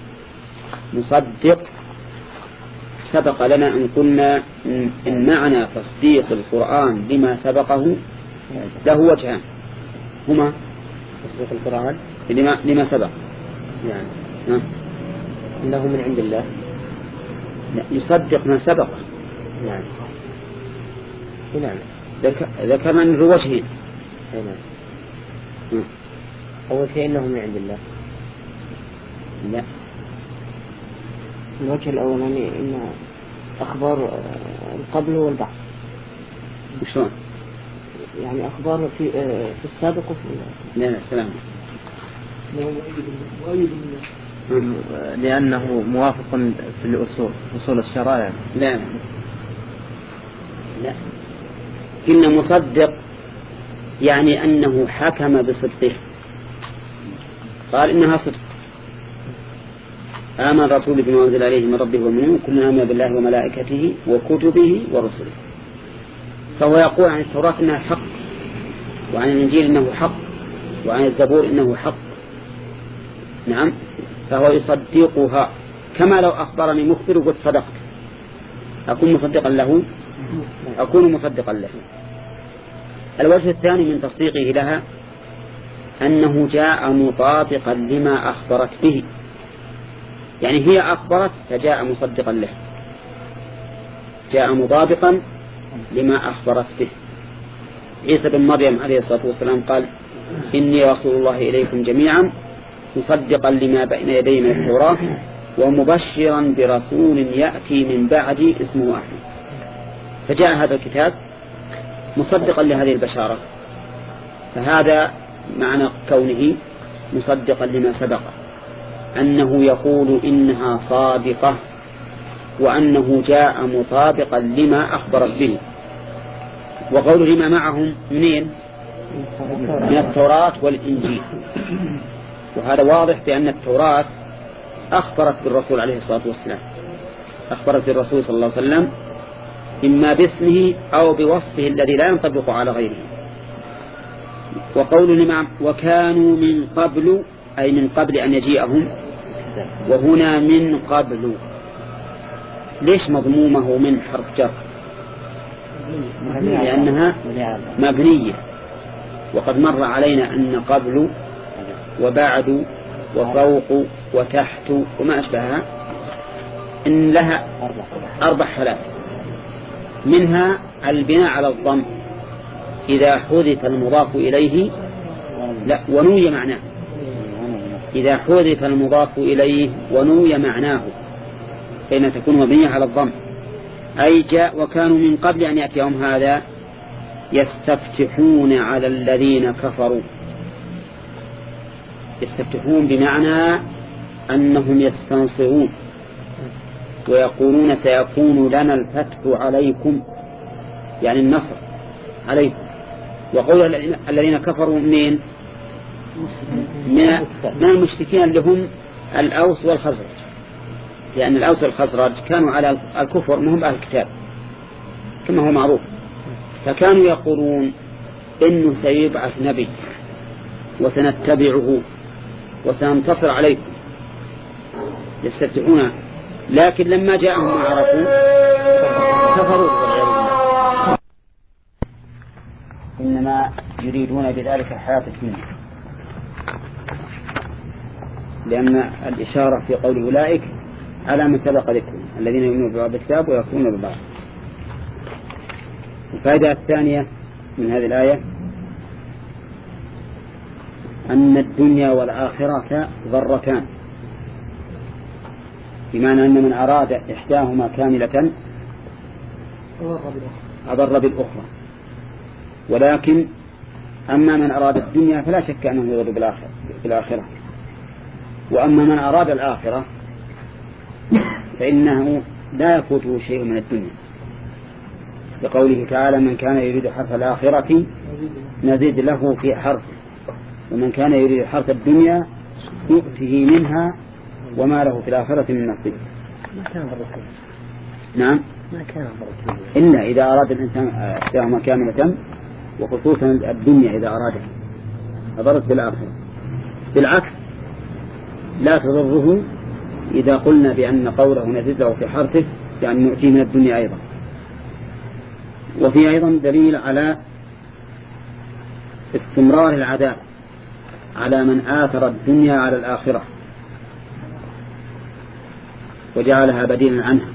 مصدق سبق لنا أن قلنا إن معنى تصديق القرآن لما سبقه له وجهان، هما تصديق القرآن لما, لما سبق يعني ها؟ إنه من عند الله، لا يصدق ما سبق. نعم نعم ذكرنا من وجهين. نعم أول شيء إنه من عند الله. لا الوجه الأولاني إن أخبار القبل والبعث. شلون؟ يعني أخبار في في السابق وفي لا لا سلام. لأنه موافق في الأصول أصول الشرائع. لا لا إن مصدق يعني أنه حكم بصدقه، قال إنها صدق. آمن الرسول بما أنزل عليه من ربه والمؤمنون كلنا آمن بالله وملائكته وكتبه ورسله. فهو يقول عن التوراة إنها حق، وعن الإنجيل إنه حق، وعن الزبور إنه حق. نعم، فهو يصدقها كما لو أخبرني مخبر وقد صدقت أكون مصدقا له، أكون مصدقا له. الوجه الثاني من تصديقه لها أنه جاء مطابقا لما أخبرت به، يعني هي أخبرت فجاء مصدقا له، جاء مطابقا لما أخبرت به. عيسى بن مريم عليه الصلاة والسلام قال إني رسول الله إليكم جميعا مصدقا لما بين يدي من التوراة ومبشرا برسول يأتي من بعدي اسمه أحمد. فجاء هذا الكتاب مصدقا لهذه البشارة، فهذا معنى كونه مصدقا لما سبق، أنه يقول إنها صادقة وأنه جاء مطابقا لما أخبرت به. وقول لما معهم منين؟ من التوراة والإنجيل. وهذا واضح بأن التوراة أخبرت بالرسول عليه الصلاة والسلام، أخبرت بالرسول صلى الله عليه وسلم إما باسمه أو بوصفه الذي لا ينطبق على غيره. وقول لما وكانوا من قبل أي من قبل أن يجيئهم، وهنا من قبل ليش مضمومه من حرف جر؟ لأنها مبنية، وقد مر علينا أن قبل وبعد وفوق وتحت وما أشبهها إن لها أربع حالات، منها البناء على الضم إذا حذف المضاف إليه لا ونوي معناه، إذا حذف المضاف إليه ونوي معناه فإن تكون مبنية على الضم. أي جاء وكانوا من قبل أن يأتيهم هذا يستفتحون على الذين كفروا. يستفتحون بمعنى أنهم يستنصرون ويقولون سيكون لنا الفتح عليكم، يعني النصر عليكم. وقول الذين كفروا منين؟ من المشركين اللي هم الأوس والخزرج، لأن الأوس والخزرج كانوا على الكفر مهم أهل الكتاب كما هو معروف، فكانوا يقولون إنه سيبعث نبي وسنتبعه وسننتصر عليكم، يستفتحون. لكن لما جاءهم ما عرفوا كفروا. إنما يريدون بذلك الحياة الدنيا، لأن الإشارة في قول أولئك على ما سبق ذكره الذين يؤمنون ببعض الكتاب ويكفرون ببعض. الفائدة الثانية من هذه الآية أن الدنيا والآخرة ضرتان، بمعنى أن من أراد إحداهما كاملة أضر بالأخرى، ولكن أما من أراد الدنيا فلا شك أنه يضر بالآخرة، وأما من أراد الآخرة فإنه لا يفوته شيء من الدنيا، لقوله تعالى من كان يريد حرث الآخرة نزيد له في حرث، ومن كان يريد حرث الدنيا يؤته منها وما له في الآخرة من نصيب. ما كان ضروري. نعم ما كان ضروري إلا إذا أراد الإنسان إحداهما كاملة، وخصوصا الدنيا إذا أرادها أضرت بالآخرة. بالعكس لا تضره إذا قلنا بأن قوله نزيد له في حرثه يعني نؤتيه من الدنيا أيضا. وفي أيضا دليل على استمرار العذاب على من آثر الدنيا على الآخرة وجعلها بديلا عنها،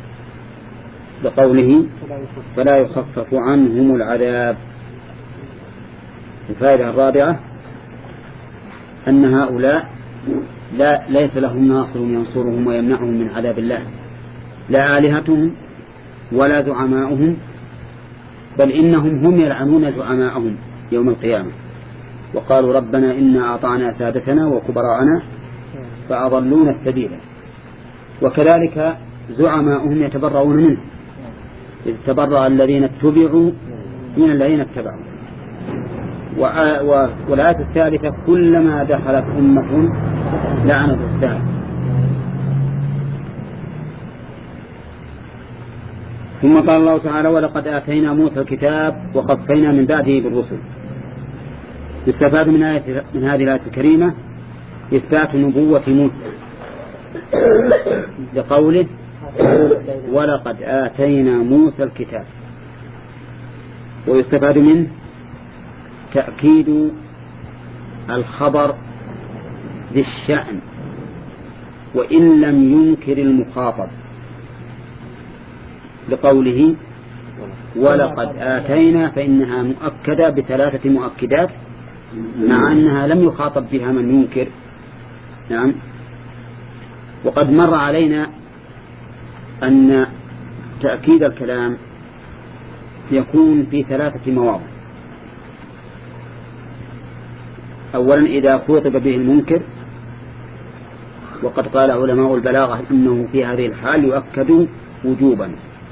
بقوله فلا يخفف عنهم العذاب. الفائدة الرابعة أن هؤلاء لا ليس لهم ناصر ينصرهم ويمنعهم من عذاب الله، لا آلهتهم ولا زعماؤهم، بل إنهم هم يلعنون زعماءهم يوم القيامة وقالوا ربنا إنا أطعنا سادتنا وكبراءنا فأضلونا السبيل. وكذلك زعماؤهم يتبرؤون منه، إذ تبرأ الذين اتبعوا من الذين اتبعوا. والآية الثالثة كلما دخلت أمة لعنت الثالث. ثم قال الله تعالى ولقد آتينا موسى الكتاب وقفينا من بعده بالرسل. يستفاد من, آية من هذه الآية الكريمة إثبات نبوة موسى لقوله ولقد آتينا موسى الكتاب. ويستفاد منه تأكيد الخبر بالشأن وإن لم ينكر المخاطب لقوله ولقد آتينا، فإنها مؤكدة بثلاثة مؤكدات مع أنها لم يخاطب بها من ينكر. نعم. وقد مر علينا أن تأكيد الكلام يكون في ثلاثة مواضع. أولا إذا خوطب به المنكر، وقد قال علماء البلاغة إنه في هذه الحال يؤكد وجوبا.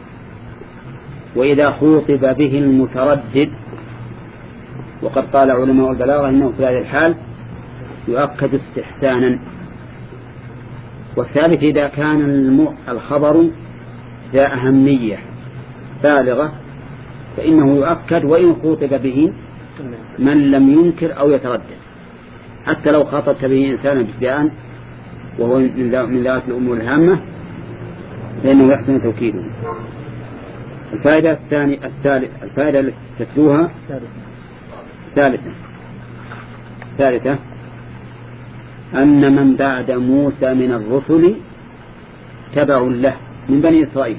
وإذا خوطب به المتردد، وقد قال علماء البلاغة إنه في هذه الحال يؤكد استحسانا. والثالث إذا كان الخبر ذا أهمية بالغة فإنه يؤكد وإن خوطب به من لم ينكر أو يتردد، حتى لو خاطبت به إنسانا ابتداء وهو من ذات الأمور الهامة فإنه يحسن توكيده. الفائدة الثانية الثالثة الفائدة التي تتلوها ثالثة ثالثة أن من بعد موسى من الرسل تبع له من بني إسرائيل،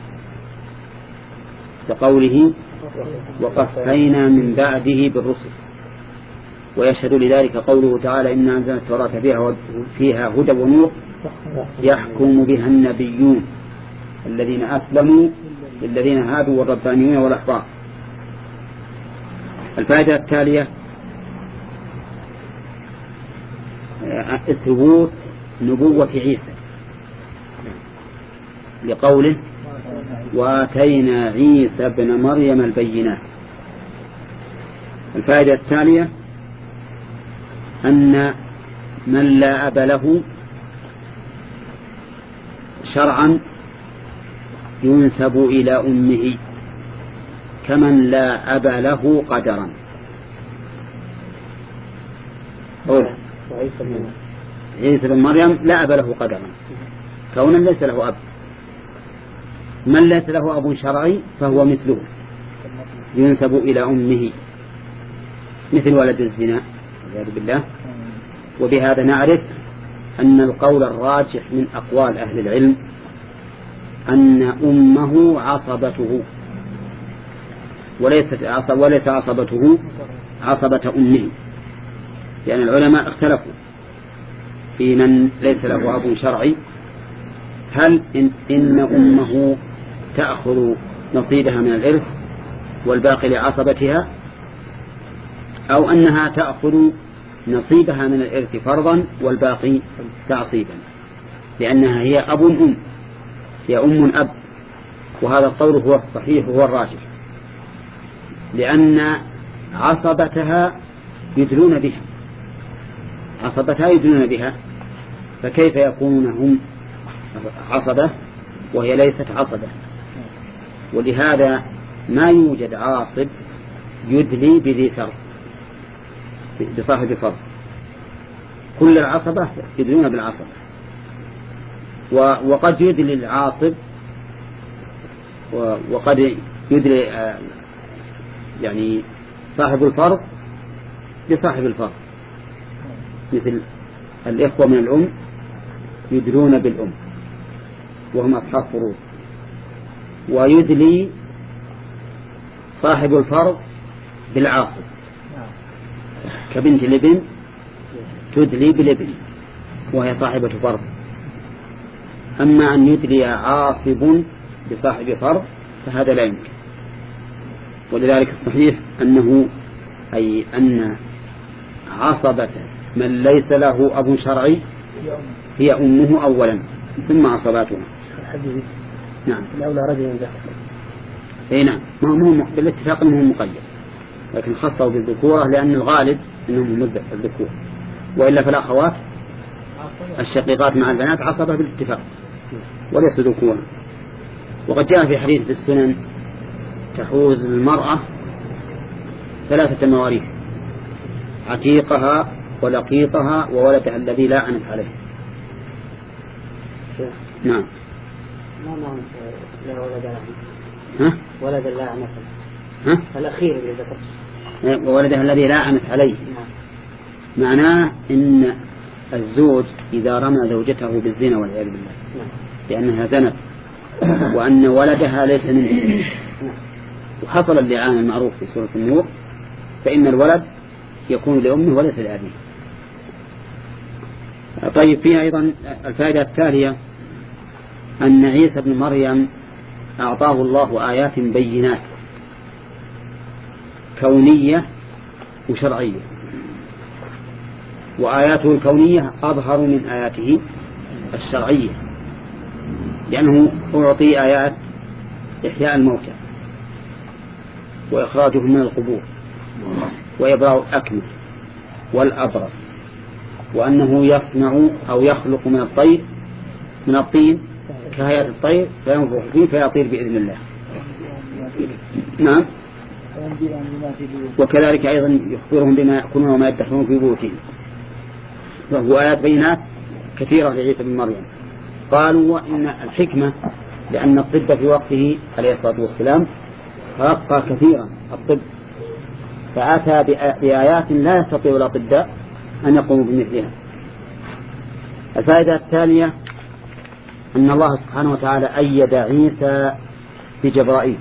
كقوله وقفينا من بعده بالرسل. ويشهد لذلك قوله تعالى إنا أنزلنا التوراة فيها, فيها هدى ونور يحكم بها النبيون الذين أسلموا للذين هادوا والربانيون والأحبار. الفائدة التالية ثبوت نبوة عيسى لقوله وآتينا عيسى ابن مريم البينات. الفائدة الثانية أن من لا أب له شرعا ينسب إلى أمه كمن لا أب له قدرا. عيسى بن مريم لا أب له قدرا كونا ليس له أب. من ليس له أب شرعي فهو مثله ينسب إلى أمه مثل ولد الزنا والعياذ بالله. وبهذا نعرف أن القول الراجح من أقوال أهل العلم أن أمه عصبته وليست وليس عصبته عصبة أمه، لأن يعني العلماء اختلفوا في من ليس له أب شرعي هل إن, إن أمه تأخذ نصيبها من الإرث والباقي لعصبتها، أو أنها تأخذ نصيبها من الإرث فرضا والباقي تعصيبا، لأنها هي أب أم هي أم أب. وهذا القول هو الصحيح وهو الراجح، لأن عصبتها يدلون بها عصبتها يدلون بها فكيف يكونون هم عصبة وهي ليست عصبة؟ ولهذا ما يوجد عاصب يدلي بذي فرض بصاحب فرض، كل العصبة يدلون بالعصبة. وقد يدلي العاصب وقد يدلي يعني صاحب الفرض بصاحب الفرض، مثل الإخوة من الأم يدلون بالأم وهم أصحاب فروض، ويدلي صاحب الفرض بالعاصب كبنت الابن تدلي بالابن وهي صاحبة فرض. أما أن يدلي عاصب بصاحب فرض فهذا لا يمكن. ولذلك الصحيح أنه أي أن عصبة من ليس له أب شرعي هي أمه أولا ثم عصباتها. نعم. الأولى رجل ذكر. أي نعم. ما هم بالاتفاق أنهم مقيد، لكن خصوا بالذكورة لأن الغالب أنهم الذكور، وإلا فالأخوات الشقيقات مع البنات عصبة بالاتفاق وليس ذكورا. وقد جاء في حديث في السنن تحوز المرأة ثلاثة مواريث: عتيقها ولقيطها وولدها الذي لا أنف عليه. نعم. ما معنى لا ولد ها؟ ولد لا أنف ها؟ الأخير اللي ذكرت وولدها الذي لا أنف عليه. نعم. معناه إن الزوج إذا رمى زوجته بالزنا والعياذ بالله نعم. لأنها زنت وأن ولدها ليس منه وحصل اللعان المعروف في سورة النور، فإن الولد يكون لأمه وليس لأبيه. طيب، فيها أيضا الفائدة التالية أن عيسى بن مريم أعطاه الله آيات بينات كونية وشرعية، وآياته الكونية أظهر من آياته الشرعية، لأنه أعطي آيات إحياء الموتى وإخراجهم من القبور وإبراء الأكمه والأبرص، وأنه يصنع أو يخلق من الطير من الطين كهيئة الطير فينفخ فيه فيطير بإذن الله. نعم. وكذلك أيضا يخبرهم بما يأكلون وما يدخرون في بيوتهم، وهو آيات بينات كثيرة لعيسى بن مريم. قالوا وإن الحكمة لأن الطب في وقته عليه الصلاة والسلام ترقى كثيرا الطب، فأتى بآيات لا يستطيع الأطباء أن يقوموا بمثلها. الفائدة الثانية أن الله سبحانه وتعالى أيد عيسى بجبرائيل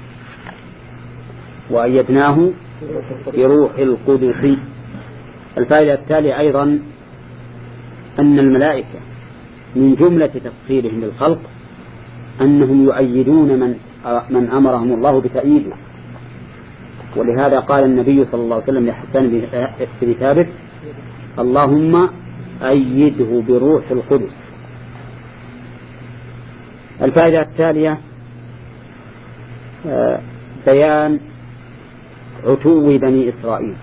وأيدناه بروح القدس. الفائدة التالية أيضا أن الملائكة من جملة تسخيرهم للخلق أنهم يؤيدون من من أمرهم الله بتأييده، ولهذا قال النبي صلى الله عليه وسلم لحسان بن ثابت: اللهم أيده بروح القدس. الفائدة التالية بيان عتو بني إسرائيل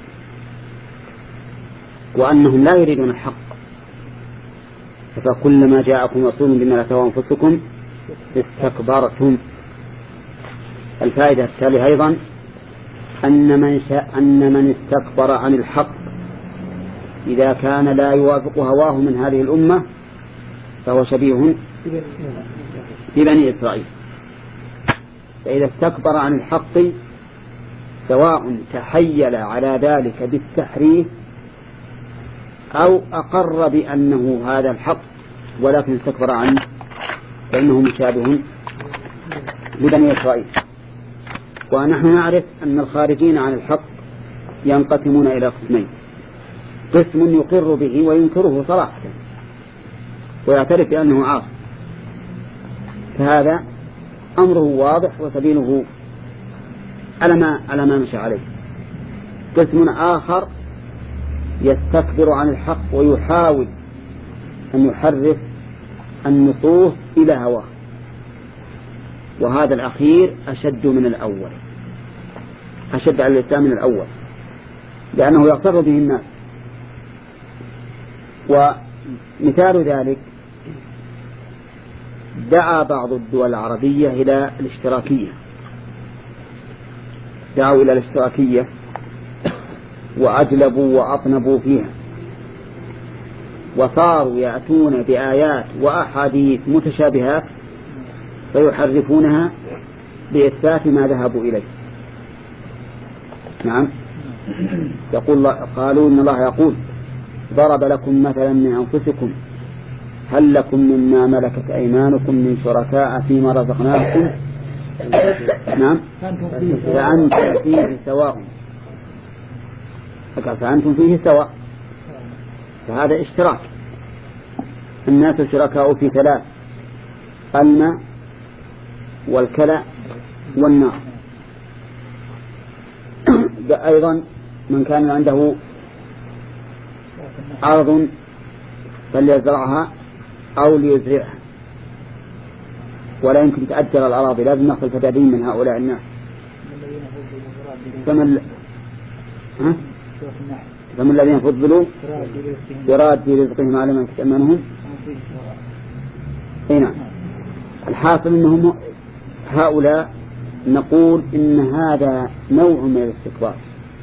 وأنهم لا يريدون الحق، فكلما جاءكم رسول بما لا تهوى أنفسكم استكبرتم. الفائدة التالية أيضا أن من شاء أن من استكبر عن الحق إذا كان لا يوافق هواه من هذه الأمة فهو شبيه ببني إسرائيل. فإذا استكبر عن الحق سواء تحيل على ذلك بالتحريف أو أقر بأنه هذا الحق ولكن استكبر عنه فإنه مشابه لبني إسرائيل. ونحن نعرف أن الخارجين عن الحق ينقسمون إلى قسمين: قسم يقر به وينكره صراحة ويعترف بأنه عاصي، فهذا أمره واضح وسبيله على ما على ما مشى عليه. قسم آخر يستكبر عن الحق ويحاول أن يحرف النصوص إلى هواه، وهذا الأخير أشد من الأول، أشد على الإسلام من الأول، لأنه يغتر به الناس. ومثال ذلك دعا بعض الدول العربية إلى الاشتراكية، دعوا إلى الاشتراكية وأجلبوا وأطنبوا فيها، وصاروا يأتون بآيات وأحاديث متشابهات فيحرفونها بإثبات ما ذهبوا إليه. نعم. يقول قالوا إن الله يقول: ضرب لكم مثلا من أنفسكم هل لكم مما ملكت أيمانكم من شركاء فيما رزقناكم؟ نعم. فأنتم فيه سواء، فأنتم فيه سواء، فهذا اشتراك. الناس شركاء في ثلاث: الماء والكلى والنار. أيضا من كان عنده أرض فليزرعها أو ليزرعها، ولا يمكن تأجر الأراضي، لازم نأخذ فتادين من هؤلاء الناس. فمن ها؟ فمن الذين فضلوا براد رزقهم على من تأمنهم. هنا الحاصل أنهم هؤلاء نقول إن هذا نوع من الاستكبار،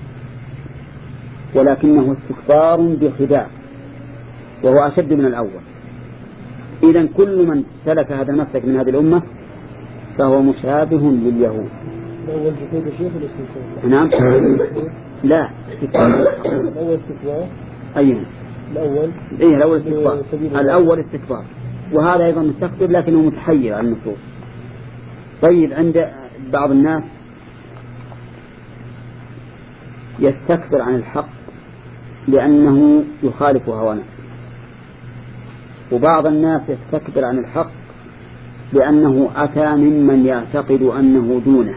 ولكنه استكبار بخداع وهو أشد من الأول. إذن كل من سلك هذا المسلك من هذه الأمة فهو مشابه لليهود. الأول جديد الشيخ الاستكبار. نعم. لا استكبار. الأول استكبار. أيوه. الأول. إيه الأول استكبار. الأول استكبار، وهذا أيضا مستكبر لكنه متحير عن النصوص. طيب عند بعض الناس يستكبر عن الحق لأنه يخالف هوى نفسه، وبعض الناس يستكبر عن الحق لأنه أتى ممن يعتقد أنه دونه،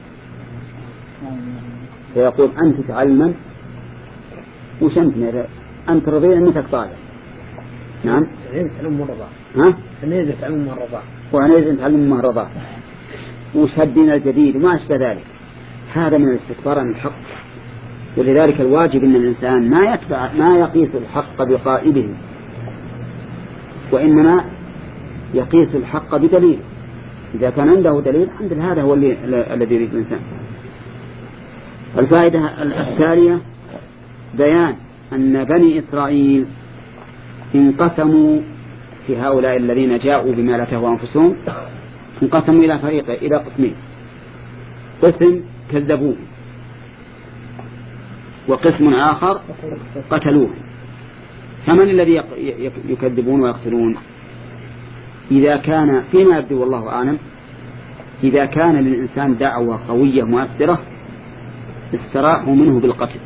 فيقول أنت تعلما وش أنت أنت رضيع أنك طالع. نعم. عايز تعلم من الرضاع. ها؟ عايز تعلم من الرضاع. وعايز تعلم من الرضاع. وش الدين الجديد وما أشبه ذلك. هذا من الاستكبار عن الحق. ولذلك الواجب أن الإنسان ما يتبع ما يقيس الحق بقائله، وإنما يقيس الحق بدليل. إذا كان عنده دليل عند هذا هو الذي يريد الإنسان. الفائدة التالية بيان أن بني إسرائيل انقسموا في هؤلاء الذين جاءوا بما لا تهوى أنفسهم، انقسموا إلى فريق إلى قسمين. قسم كذبوه، وقسم آخر قتلوه. فمن الذي يكذبون ويقتلون؟ إذا كان فيما يبدو والله أعلم إذا كان للإنسان دعوة قوية مؤثرة استراحوا منه بالقتل،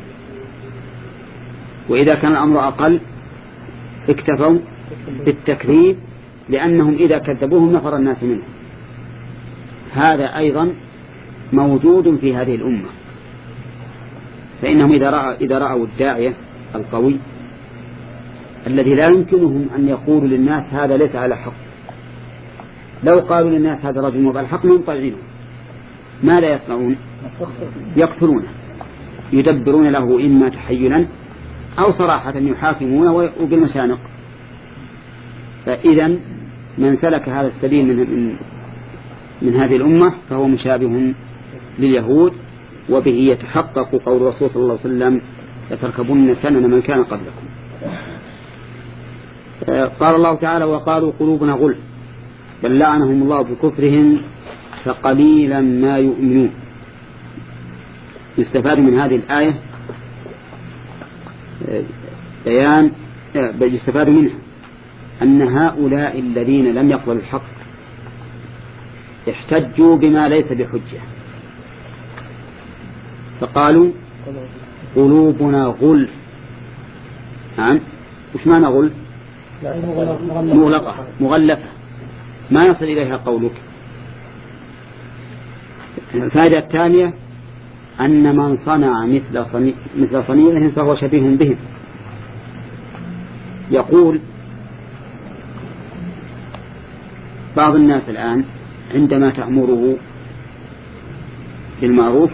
وإذا كان الأمر أقل اكتفوا بالتكذيب لأنهم إذا كذبوهم نفر الناس منه. هذا أيضا موجود في هذه الأمة، فإنهم إذا رأوا, إذا رأوا الداعية القوي الذي لا يمكنهم أن يقولوا للناس هذا ليس على حق، لو قالوا للناس هذا رجل مضل الحق من طيعينه ماذا يصنعون؟ يقتلونه، يدبرون له إما تحيلا أو صراحة يحاكمونه وبالمشانق. فإذا من سلك هذا السبيل من, من, من هذه الأمة فهو مشابه لليهود، وبه يتحقق قول الرسول صلى الله عليه وسلم لتركبن سنن من كان قبلكم. قال الله تعالى وقالوا قلوبنا غلف بل لعنهم الله بكفرهم فقليلا ما يؤمنون. يستفاد من هذه الآية بيان يستفاد منها أن هؤلاء الذين لم يقبلوا الحق احتجوا بما ليس بحجة، فقالوا قلوبنا غلف. نعم. وش معنى غلف؟ مغلقة مغلفة ما يصل إليها قولك. الفائدة الثانية أن من صنع مثل صنيع مثل صنيعهم فهو شبيه بهم. يقول بعض الناس الآن عندما تأمره بالمعروف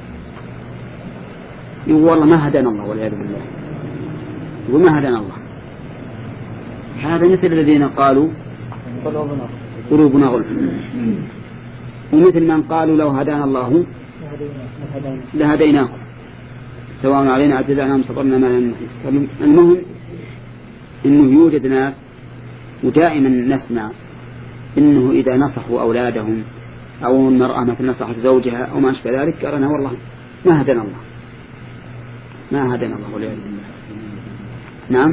يقول والله ما هدانا الله والعياذ بالله، يقول ما هدانا الله. هذا مثل الذين قالوا قلوبنا غلف، ومثل من قالوا لو هدانا الله لهديناكم سواء علينا أجزاءنا أم صبرنا ما لنا محيص. المهم إنه يوجد ناس ودائما نسمع إنه إذا نصحوا أولادهم أو المرأة مثل نصحت زوجها أو ما أشبه ذلك قالنا والله ما هدانا الله ما هدانا الله والعياذ بالله. نعم.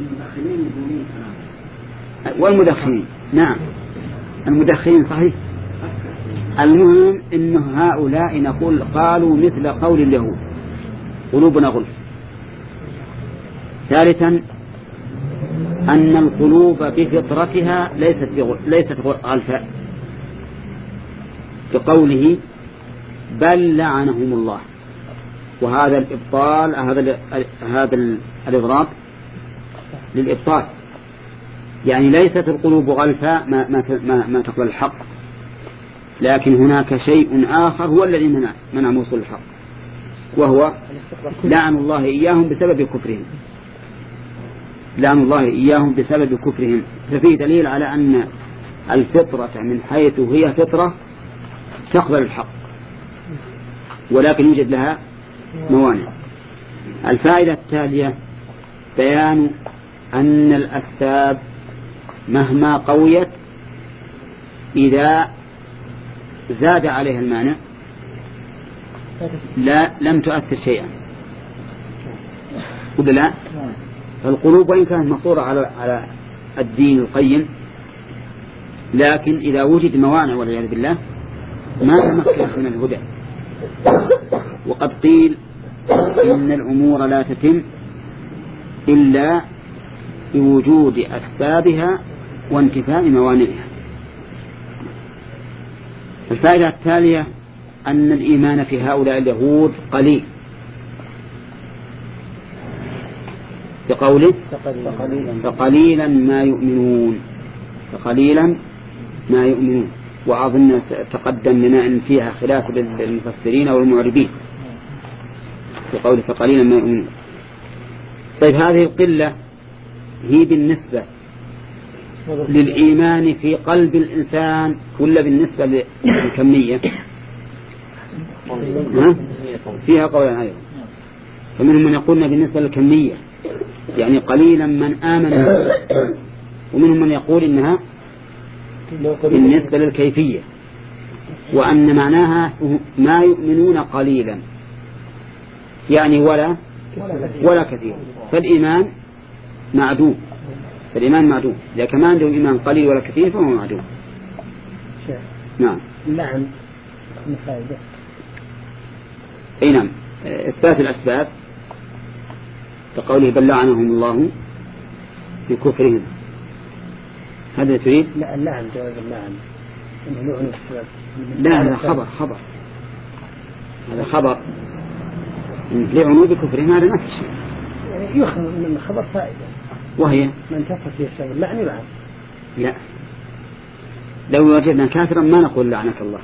والمدخنين نعم المدخنين صحيح. المهم إن هؤلاء نقول قالوا مثل قول اليهود قلوبنا غلف. ثالثا أن القلوب بفطرتها ليست ليست غلفاء بقوله بل لعنهم الله، وهذا الإبطال هذا هذا الإضراب للإبطال، يعني ليست القلوب غلفاء ما ما ما, ما تقبل الحق، لكن هناك شيء آخر هو الذي منع منع وصول الحق، وهو لعن الله إياهم بسبب كفرهم لعن الله إياهم بسبب كفرهم. ففيه دليل على أن الفطرة من حيث هي فطرة تقبل الحق ولكن يوجد لها موانع. الفائدة التالية بيان أن الأسباب مهما قويت إذا زاد عليها المانع لا لم تؤثر شيئا، ولا لا؟ فالقلوب وإن كانت مفطورة على على الدين القيم، لكن إذا وجد موانع والعياذ بالله ما تمكنت من الهدى. وقد قيل إن الأمور لا تتم إلا بوجود أسبابها وانتفاء موانعها. الفائدة التالية أن الإيمان في هؤلاء اليهود قليل، بقوله فقليلا ما يؤمنون، فقليلا ما يؤمنون. وأظن تقدم لنا أن فيها خلاف للمفسرين والمعربين بقوله فقليلا ما يؤمنون. طيب هذه القلة هي بالنسبة للإيمان في قلب الإنسان ولا بالنسبة للكمية؟ فيها قولان أيضا، فمنهم من يقولنا بالنسبة للكمية يعني قليلا من آمن، ومنهم من يقول إنها بالنسبة للكيفية، وأن معناها ما يؤمنون قليلا يعني ولا ولا كثير. فالإيمان معدوم، فالإيمان معدوم، إذا كمان عندهم إيمان قليل ولا كثير فهو معدوم. نعم. نعم. فائدة. أي نعم. إثبات الأسباب كقوله بل لعنهم الله بكفرهم، هذا تريد؟ لا اللعن جواز اللعن إنه يعنى السبب. لا هذا خبر خبر هذا خبر لعنوا بكفرهم، هذا ما في شيء يعني يخرج من الخبر فائدة، وهي من كفر فيه السبب اللعن يلعن. لا لو وجدنا كافرا ما نقول لعنك الله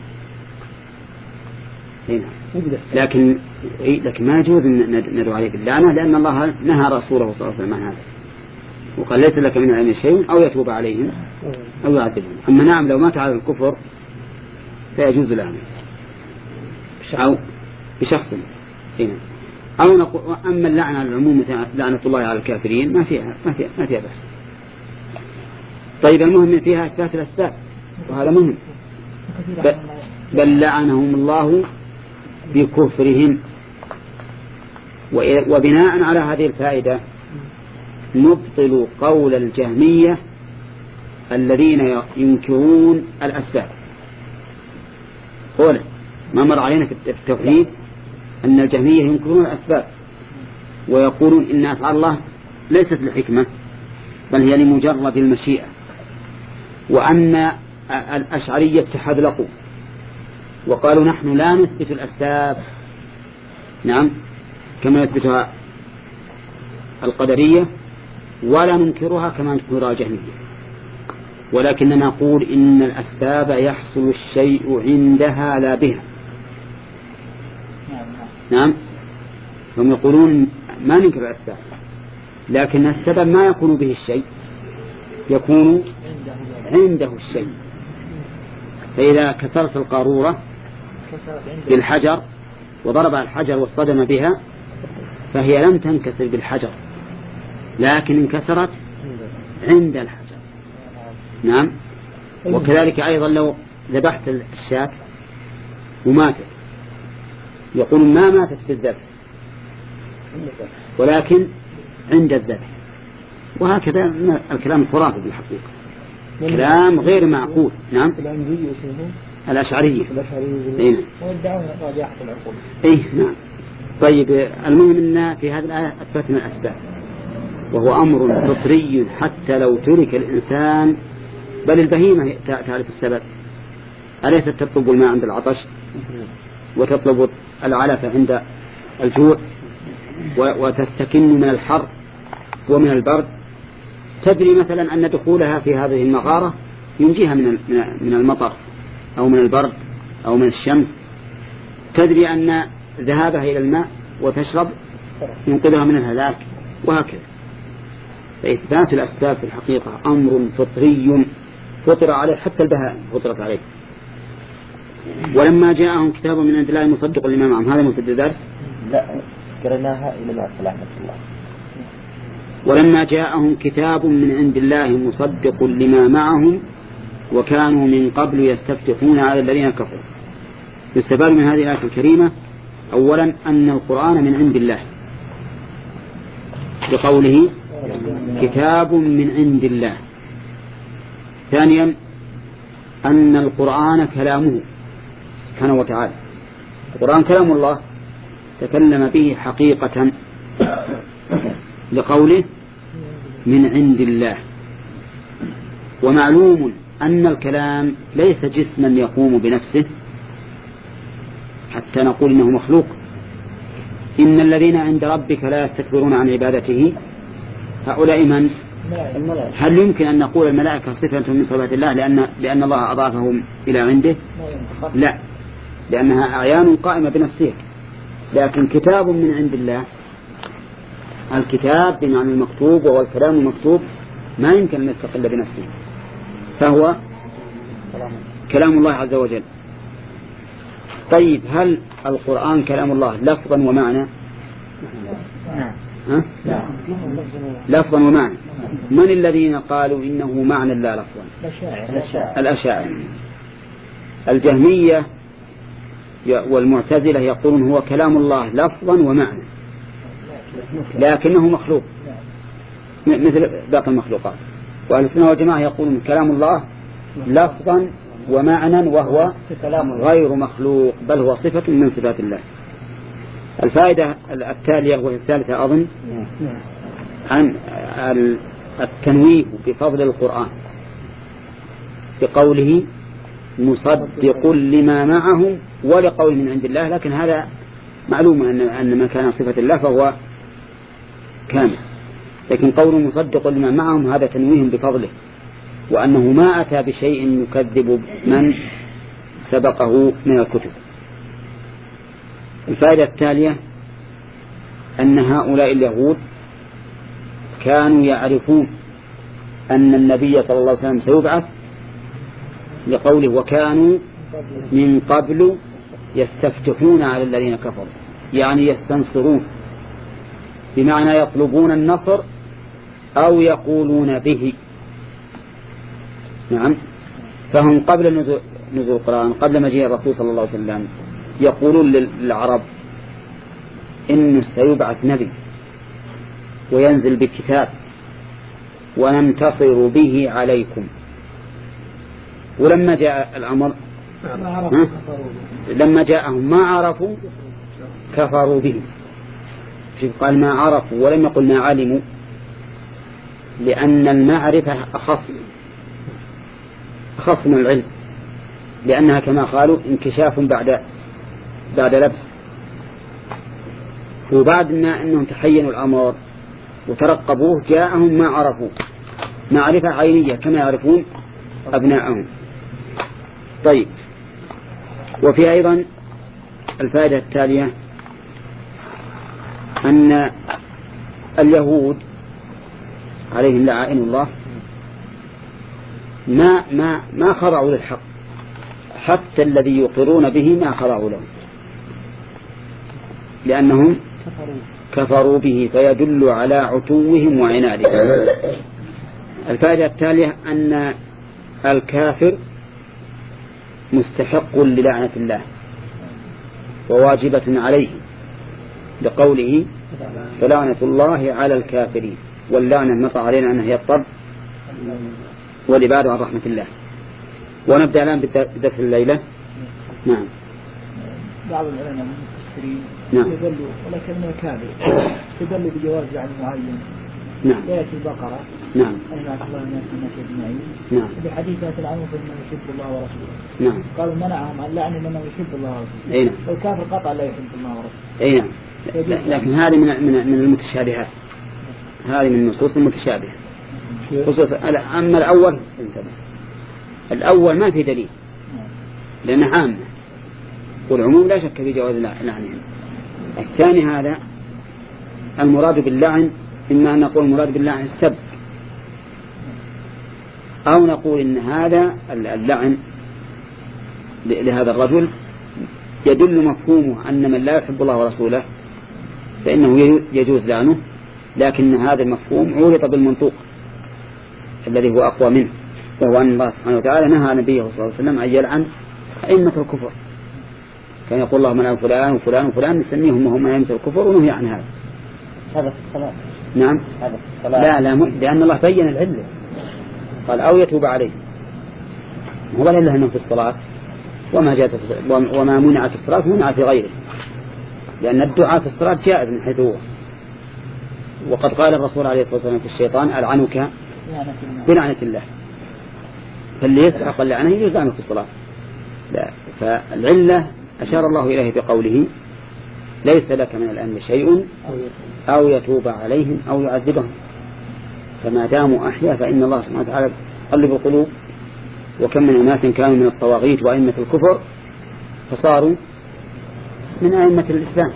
هنا، لكن لكن ما يجوز أن ندعو عليه باللعنة، لأن الله نهى رسوله صلى الله عليه وسلم عن هذا وقال ليس لك من العلم شيء أو يتوب عليهم أو يعذبهم. أما نعم لو مات على الكفر فيجوز لعنه أو بشخص هنا، أو نقول أما اللعنة على العموم لعنة الله على الكافرين ما فيها ما فيها ما فيها بس. طيب المهم فيها إثبات الأسباب وهذا مهم. بل لعنهم الله بكفرهم. وبناء على هذه الفائدة نبطل قول الجهمية الذين ينكرون الأسباب. قوله ما مر علينا في التوحيد أن الجهمية ينكرون الأسباب ويقولون إن أفعال الله ليست لحكمة بل هي لمجرد المشيئة، وأن الأشعرية تحذلقوا وقالوا نحن لا نثبت الأسباب نعم كما يثبتها القدرية ولا ننكرها كما ننكرها الجهمية، ولكننا نقول إن الأسباب يحصل الشيء عندها لا بها. نعم هم يقولون ما ننكر الأسباب، لكن السبب ما يكون به الشيء يكون عنده الشيء. فإذا كسرت القارورة بالحجر وضرب الحجر واصطدم بها فهي لم تنكسر بالحجر لكن انكسرت عند الحجر. نعم. وكذلك أيضا لو ذبحت الشاة وماتت يقول ما ماتت في الذبح ولكن عند الذبح، وهكذا الكلام الخرافي بالحقيقة كلام غير معقول. نعم. الأشعرية إيه. إيه نعم. طيب المهم أن في هذه الآية أثبتنا الأسباب وهو أمر فطري حتى لو ترك الإنسان، بل البهيمة تعرف السبب. أليست تطلب الماء عند العطش وتطلب العلف عند الجوع وتستكن من الحر ومن البرد؟ تدري مثلا أن دخولها في هذه المغارة ينجيها من من المطر أو من البرد أو من الشمس، تدري أن ذهابها إلى الماء وتشرب ينقذها من الهلاك، وهكذا. فإثبات الأسباب في الحقيقة أمر فطري فطر عليه حتى البهائم فطرت عليه. ولما جاءهم كتاب من عند الله مصدق لما معهم، هذا مبتدأ الدرس. لا قرأناها إلى ما رحمة الله. ولما جاءهم كتاب من عند الله مصدق لما معهم وكانوا من قبل يستفتحون على الذين كفروا. يستفاد من هذه الآية الكريمة أولا أن القرآن من عند الله بقوله كتاب من عند الله. ثانيا أن القرآن كلامه سبحانه وتعالى. القرآن كلام الله تكلم به حقيقة لقوله من عند الله. ومعلوم أن الكلام ليس جسما يقوم بنفسه حتى نقول إنه مخلوق. إن الذين عند ربك لا يستكبرون عن عبادته هؤلاء من؟ هل يمكن أن نقول الملائكة صفة من صفات الله لأن, لأن الله أضافهم إلى عنده؟ لا، لأنها أعيان قائمة بنفسها. لكن كتاب من عند الله، الكتاب بمعنى المكتوب وهو الكلام المكتوب ما يمكن أن يستقل بنفسه، فهو كلام الله عز وجل. طيب هل القرآن كلام الله لفظا ومعنى؟ ها؟ لفظا ومعنى. من الذين قالوا إنه معنى لا لفظا؟ الأشاعرة. الجهمية والمعتزلة يقولون هو كلام الله لفظا ومعنى لكنه مخلوق مثل باقي المخلوقات. وأهل السنة والجماعة يقولون كلام الله لفظا ومعنى وهو غير مخلوق بل هو صفة من صفات الله. الفائدة التالية وهي الثالثة أظن عن التنويه بفضل القرآن بقوله مصدق لما معهم ولقول من عند الله. لكن هذا معلوم أن أن ما كان صفة الله فهو كامل، لكن قول مصدق لما معهم هذا تنويه بفضله وأنه ما أتى بشيء يكذب من سبقه من الكتب. الفائدة التالية أن هؤلاء اليهود كانوا يعرفون أن النبي صلى الله عليه وسلم سيبعث لقوله وكانوا من قبل يستفتحون على الذين كفروا، يعني يستنصرون بمعنى يطلبون النصر أو يقولون به. نعم، فهم قبل نزول نزول القرآن قبل مجيء الرسول صلى الله عليه وسلم يقولون للعرب إنه سيبعث نبي وينزل بكتاب وننتصر به عليكم. ولما جاء الأمر لما جاءهم ما عرفوا كفروا به. قال ما عرفوا ولم يقل ما علموا، لأن المعرفة أخص أخص من العلم، لأنها كما قالوا انكشاف بعد بعد لبس. وبعد ما أنهم تحينوا الأمر وترقبوه جاءهم ما عرفوا معرفة عينية كما يعرفون أبناءهم. طيب، وفي أيضا الفائدة التالية أن اليهود عليهم لعائن الله ما ما ما خضعوا للحق، حتى الذي يقرون به ما خضعوا له لأنهم كفروا به، فيدل على عتوهم وعنادهم. الفائدة التالية أن الكافر مستحق للعنة الله وواجبة عليه لقوله فلعنة الله على الكافرين، واللعنة نطع علينا أنها هي الطرد والإبعاد عن رحمة الله. ونبدأ الآن بدرس الليلة. نعم. بعض العلماء المفسرين نعم. يدلوا ولكنه كاذب يدلوا بجواز لعن معين. نعم. يأتي البقرة. نعم. أن الله الناس الناس أجمعين. نعم. بحديث العنف إنه يحب الله ورسوله. نعم. قالوا منعهم عن لعن لأنه يحب الله ورسوله. أي نعم. والكافر قطع لا يحب الله ورسوله. أي نعم. لكن هذه من من من المتشابهات، هذه من النصوص المتشابهة. خصوصا أما الأول الأول ما في دليل لأنه عامة، والعموم لا شك في جواز لعنهم. الثاني هذا المراد باللعن إما أن نقول المراد باللعن السب، أو نقول إن هذا اللعن لهذا الرجل يدل مفهومه أن من لا يحب الله ورسوله فإنه يجوز لعنه، لكن هذا المفهوم عورض بالمنطوق الذي هو أقوى منه، وهو أن الله سبحانه وتعالى نهى نبيه صلى الله عليه وسلم أن يلعن أئمة الكفر. كان يقول الله من فلان وفلان وفلان نسميهم وهم أئمة الكفر ونهي عن هذا. هذا في الصلاة. نعم. هذا في الصلاة. لا لا م... لأن الله بين العلة قال أو يتوب عليه، هو إلا أنه في الصلاة وما جاءت في... وما منع في الصلاة منع في غيره، لأن الدعاء في الصلاة جائز من حيث هو. وقد قال الرسول عليه الصلاة والسلام في الشيطان ألعنك بلعنة الله، فاللي يستحق اللعنة يجوز عنه في الصلاة. لا، فالعلة أشار الله إليه بقوله ليس لك من الأمر شيء أو يتوب عليهم أو يعذبهم، فما داموا أحياء فإن الله سبحانه وتعالى قلب القلوب. وكم من أناس كانوا من الطواغيت وأئمة الكفر فصاروا من أئمة الإسلام.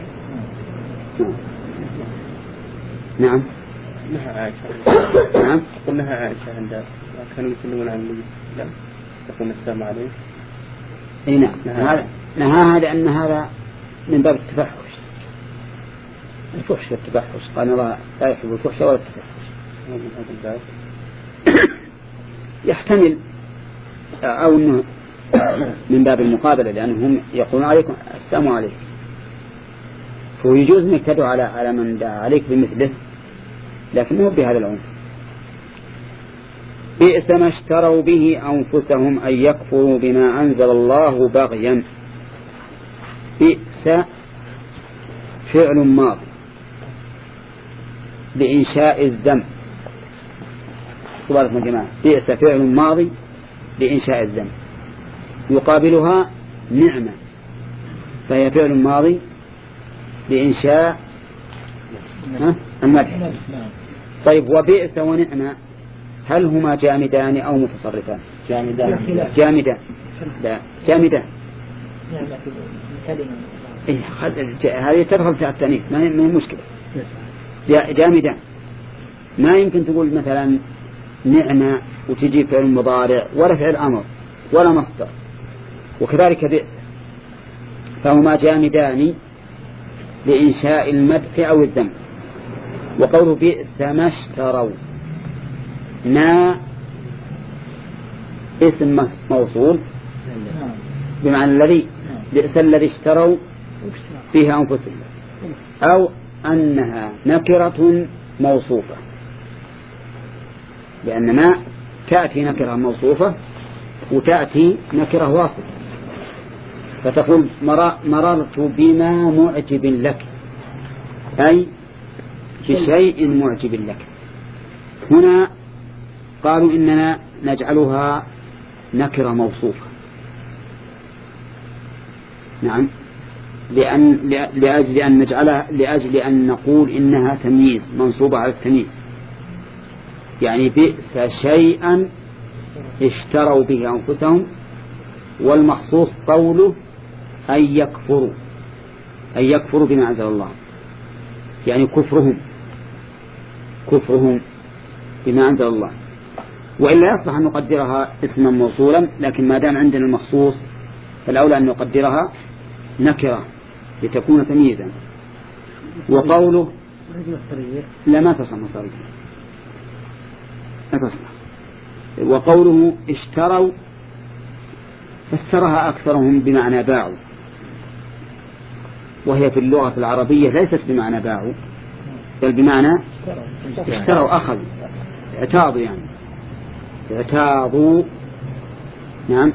نعم. نهى عائشة. نعم. قلناها عائشة عندها كانوا يسلمون عن النبي لا تكون السلام عليه. اي نعم. هذا نهاها لأن هذا من باب التفحش، الفحش والتفحش، قال الله لا يحب الفحش ولا التفحش. يحتمل أو أنه من باب المقابلة، لأنهم يقولون عليكم السلام عليكم، فهو يجوز أنك تدعو على على من دعا عليك بمثله، لكنه بهذا العنف. بئس ما اشتروا به أنفسهم أن يكفروا بما أنزل الله بغيا. بئس فعل ماضي بإنشاء الذنب. تبارك الجماعة، بئس فعل ماضي بإنشاء الذنب، يقابلها نعمة، فهي فعل ماضي بإنشاء المدح. طيب وبئس ونعمة هل هما جامدان أو متصرفان؟ جامدان. جامدان. لا جامدان. إيه هذه تدخل في التأنيث ما هي مشكلة. جامدان ما يمكن تقول مثلا نعمة وتجي فعل مضارع ولا فعل أمر ولا مصدر، وكذلك بئس، فهما جامدان لإنشاء المدح أو الذم. وقوله بئس ما اشتروا، ما اسم موصول بمعنى الذي، بئس الذي اشتروا فيها أنفسهم، أو أنها نكرة موصوفة، لأن ما تأتي نكرة موصوفة وتأتي نكرة واصفة، فتقول مررت بما معجب لك، أي بشيء معجب لك. هنا قالوا إننا نجعلها نكرة موصوفة، نعم، لأن لأجل أن نجعلها لأجل أن نقول إنها تمييز منصوبة على التمييز، يعني بئس شيئا اشتروا به أنفسهم، والمخصوص قوله أن يكفروا، أن يكفروا بما أنزل الله، يعني كفرهم كفرهم بما أنزل الله. وإلا يصلح أن نقدرها اسما موصولا، لكن ما دام عندنا المخصوص فالأولى أن نقدرها نكرة لتكون تمييزا. وقوله لا ما تصح مصاريف، لا تصح. وقوله اشتروا فسرها أكثرهم بمعنى باعوا، وهي في اللغة العربية ليست بمعنى باعوا بل بمعنى اشتروا، أخذوا، اعتاضوا، يعني اعتاضوا. نعم.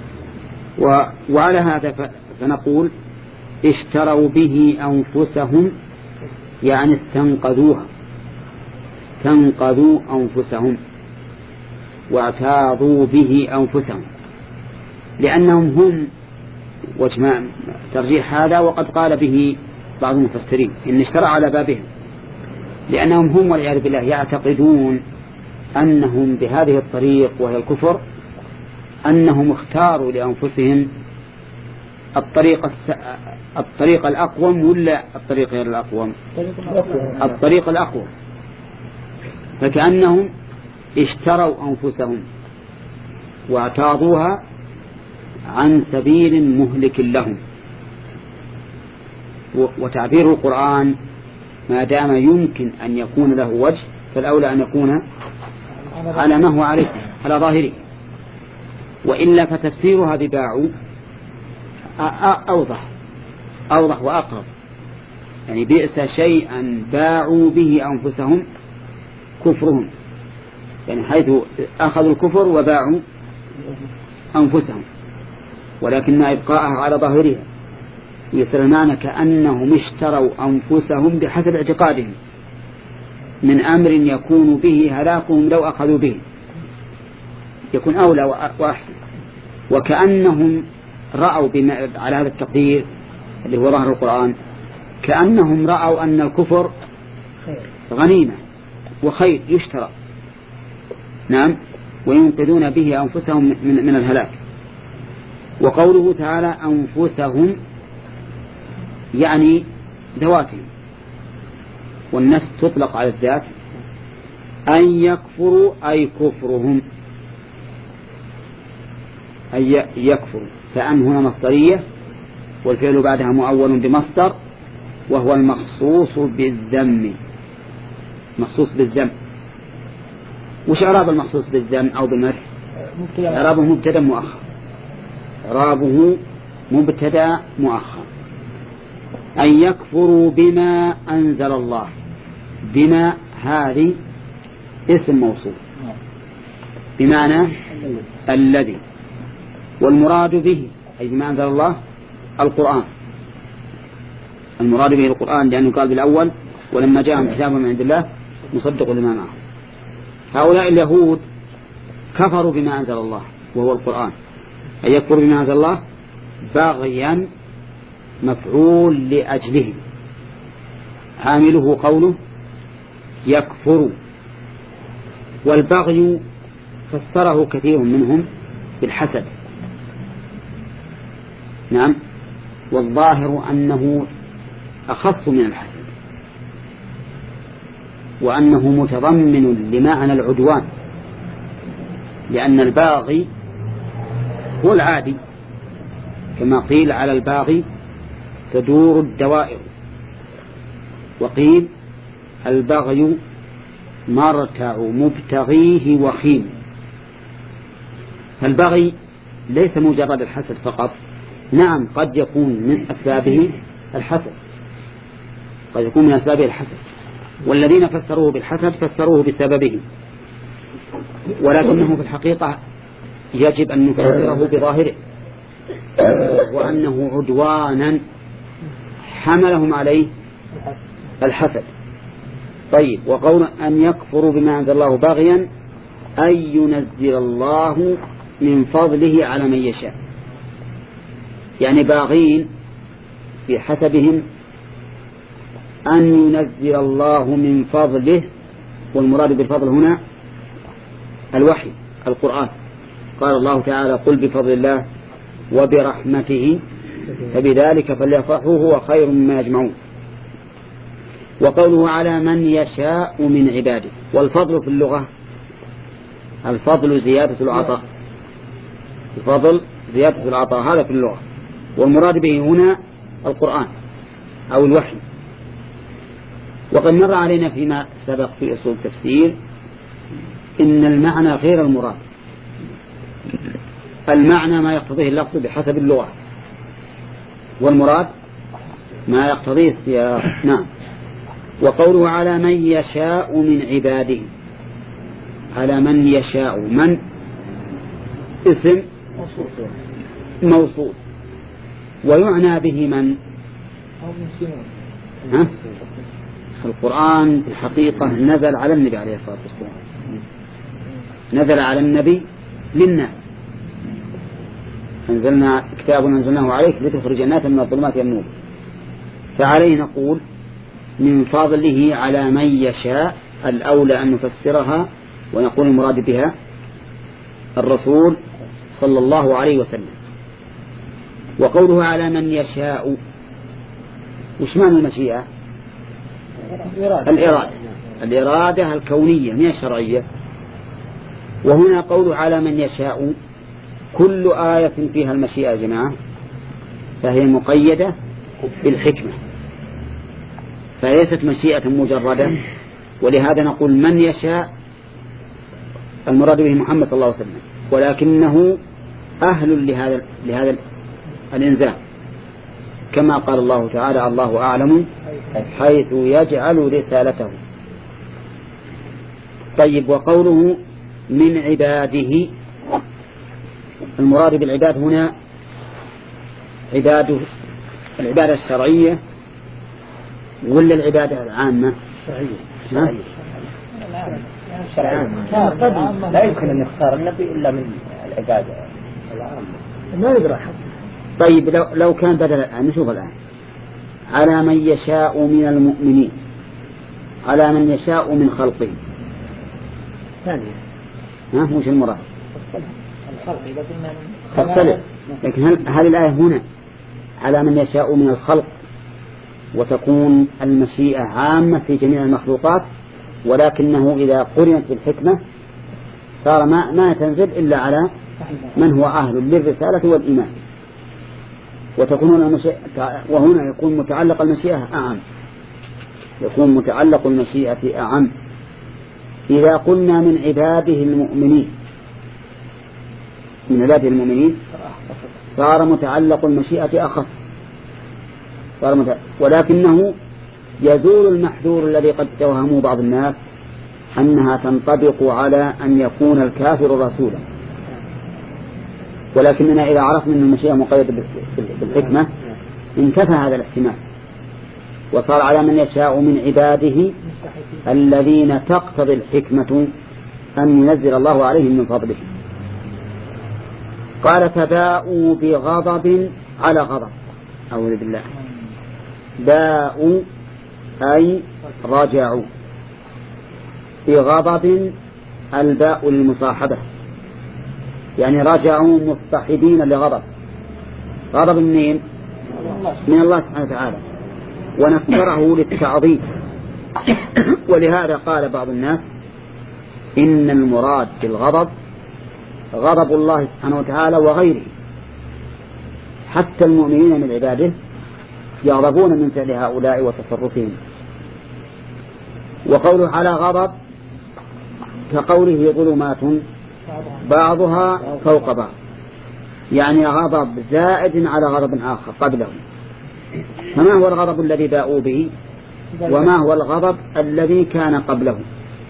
وعلى هذا فنقول اشتروا به أنفسهم، يعني استنقذوها، استنقذوا أنفسهم واعتاضوا به أنفسهم، لأنهم هم وجماع ترجيح هذا. وقد قال به بعض المفسرين إن اشترى على بابهم، لأنهم هم والعياذ بالله يعتقدون أنهم بهذه الطريق وهي الكفر أنهم اختاروا لأنفسهم الطريق الس... الطريق الأقوم ولا الطريق غير الأقوم؟ الطريق الأقوم. فكأنهم اشتروا أنفسهم واعتاضوها عن سبيل مهلك لهم. وتعبير القرآن ما دام يمكن أن يكون له وجه فالأولى أن يكون على ما هو عليه على ظاهره، وإلا فتفسيرها بباعوا أوضح أوضح وأقرب. يعني بئس شيئا باعوا به أنفسهم كفرهم، يعني حيث أخذوا الكفر وباعوا أنفسهم، ولكن إبقاءها على ظاهرها يصير المعنى كأنهم اشتروا أنفسهم بحسب اعتقادهم من أمر يكون به هلاكهم لو أخذوا به، يكون أولى وأحسن. وكأنهم رأوا بما على هذا التقدير اللي هو ظاهر القرآن، كأنهم رأوا أن الكفر غنيمة وخير يشترى، نعم، وينقذون به أنفسهم من, من الهلاك. وقوله تعالى أنفسهم يعني ذواتهم، والنفس تطلق على الذات. أن يكفروا أي كفرهم، أي يكفروا، فأن هنا مصدرية والفعل بعدها مؤول بمصدر، وهو المخصوص بالذم، مخصوص بالذم. وش إعراب المخصوص بالذم أو بالمدح؟ إعرابه مبتدأ مؤخر، إعرابه مبتدأ مؤخر. أن يكفروا بما أنزل الله، بما هذه اسم موصول بمعنى الذي، والمراد به أي بما أنزل الله القرآن، المراد به القرآن، لأنه قال بالأول ولما جاءهم كتاب من عند الله مصدق لما معه. هؤلاء اليهود كفروا بما أنزل الله وهو القرآن. أن يكفروا بما أنزل الله بغيا مفعول لأجله، عامله قوله يكفر. والبغي فسره كثير منهم بالحسد، نعم، والظاهر أنه أخص من الحسد، وأنه متضمن لمعنى العدوان، لأن الباغي هو العادي، كما قيل على الباغي تدور الدوائر، وقيل البغي مرتع مبتغيه وخيم. فالبغي ليس مجرد الحسد فقط، نعم قد يكون من أسبابه الحسد، قد يكون من أسبابه الحسد، والذين فسروه بالحسد فسروه بسببه، ولكنه في الحقيقة يجب أن نفسره بظاهره، وأنه عدوانا حملهم عليه الحسد. طيب، وقول أن يكفروا بما أنزل الله باغيا أن ينزل الله من فضله على من يشاء، يعني باغين في حسبهم أن ينزل الله من فضله، والمراد بالفضل هنا الوحي القرآن. قال الله تعالى قل بفضل الله وبرحمته فبذلك فليفرحوا هو خير مما يجمعون. وقوله على من يشاء من عباده، والفضل في اللغة الفضل زيادة العطاء، الفضل زيادة العطاء هذا في اللغة، والمراد به هنا القرآن أو الوحي. وقد مر علينا فيما سبق في أصول التفسير إن المعنى غير المراد، المعنى ما يقتضيه اللفظ بحسب اللغة، والمراد ما يقتضيه السياق. نعم. وقوله على من يشاء من عباده، على من يشاء، من اسم موصول، ويعنى به من ها؟ القرآن في الحقيقة نزل على النبي عليه الصلاة والسلام، نزل على النبي للناس، أنزلنا كتاب أنزلناه عليك لتخرج الناس من الظلمات إلى النور. فعليه نقول من فضله على من يشاء، الأولى أن نفسرها ونقول المراد بها الرسول صلى الله عليه وسلم. وقوله على من يشاء، وش معنى المشيئة؟ الإرادة، الإرادة الكونية من الشرعية. وهنا قوله على من يشاء كل آية فيها المشيئة يا جماعة فهي مقيدة بالحكمة، فليست مشيئة مجردة. ولهذا نقول من يشاء المراد به محمد صلى الله عليه وسلم، ولكنه أهل لهذا لهذا الإنزال، كما قال الله تعالى الله أعلم حيث يجعل رسالته. طيب، وقوله من عباده، المراد بالعباد هنا عباده العبادة الشرعية ولا العبادة العامة؟ الشرعية. لا يمكن أن يختار النبي إلا من العبادة العامة، ما يدري أحد. طيب، لو لو كان بدل الآن نشوف الآن على من يشاء من المؤمنين، على من يشاء من خلقه، ثانية ها مش المراد الخلق إذا قلنا تختلف. لكن هل, هل الآية هنا على من يشاء من الخلق وتكون المشيئة عامة في جميع المخلوقات، ولكنه إذا قرنت بالحكمة صار ما, ما تنزل إلا على من هو أهل للرسالة والإيمان، وتكون المشيئة، وهنا يكون متعلق المشيئة أعم، يكون متعلق المشيئة أعم. إذا قلنا من عباده المؤمنين، من عباده المؤمنين صار متعلق المشيئة أخف، صار متعلق، ولكنه يزول المحذور الذي قد توهمه بعض الناس أنها تنطبق على أن يكون الكافر رسولا، ولكننا إذا عرفنا أن المشيئة مقيدة بالحكمة انتفى هذا الاحتمال، وصار على من يشاء من عباده الذين تقتضي الحكمة أن ينزل الله عليهم من فضله. قال فباءوا بغضب على غضب، أعوذ بالله. باءوا أي رجعوا، بغضب الباء للمصاحبة، يعني رجعوا مصطحبين لغضب. غضب منين؟ من الله سبحانه وتعالى، ونكره للتعظيم. ولهذا قال بعض الناس إن المراد بالغضب غضب الله سبحانه وتعالى وغيره، حتى المؤمنين من عباده يغضبون من فعل هؤلاء وتصرفهم. وقوله على غضب كقوله ظلمات بعضها فوق بعض، يعني غضب زائد على غضب آخر قبله. فما هو الغضب الذي باءوا به وما هو الغضب الذي كان قبله؟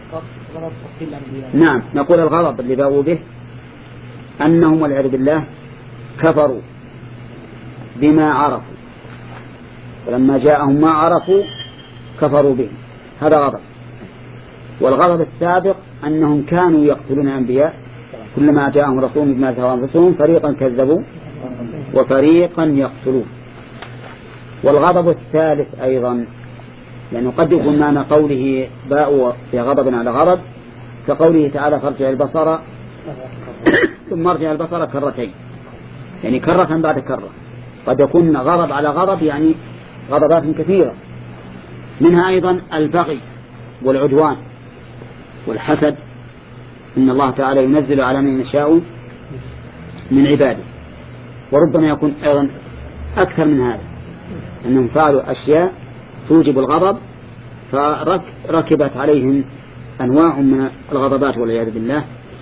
نعم، نقول الغضب اللي باءوا به أنهم والعياذ بالله كفروا بما عرفوا، ولما جاءهم ما عرفوا كفروا به، هذا غضب. والغضب السابق أنهم كانوا يقتلون الأنبياء، كلما جاءهم رسول بما تهوى أنفسهم فريقا كذبوا وفريقا يقتلون. والغضب الثالث أيضا، لأنه قد يكون معنى قوله باءوا بغضب على غضب كقوله تعالى فارجع البصر ثم ارجع البصر كرتين، يعني كرة بعد كرة. قد يكون غضب على غضب يعني غضبات كثيرة، منها أيضا البغي والعدوان والحسد، إن الله تعالى ينزل على من يشاء من عباده. وربما يكون أيضا أكثر من هذا، أنهم فعلوا أشياء توجب الغضب فركبت عليهم أنواع من الغضبات والعياذ بالله.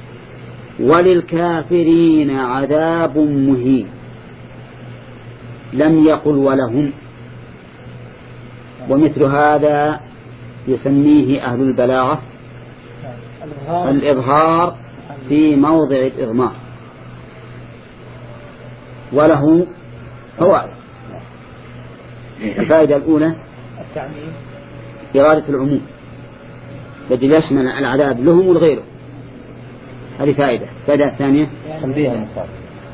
وللكافرين عذاب مهين، لم يقل ولهم، ومثل هذا يسميه أهل البلاغة الإظهار في موضع الإضمار. وله فوائد. الفائدة الأولى إرادة العموم، يجب يشمل العذاب لهم ولغيره، هذه فائدة. الفائدة الثانية تنبيه المخاطب،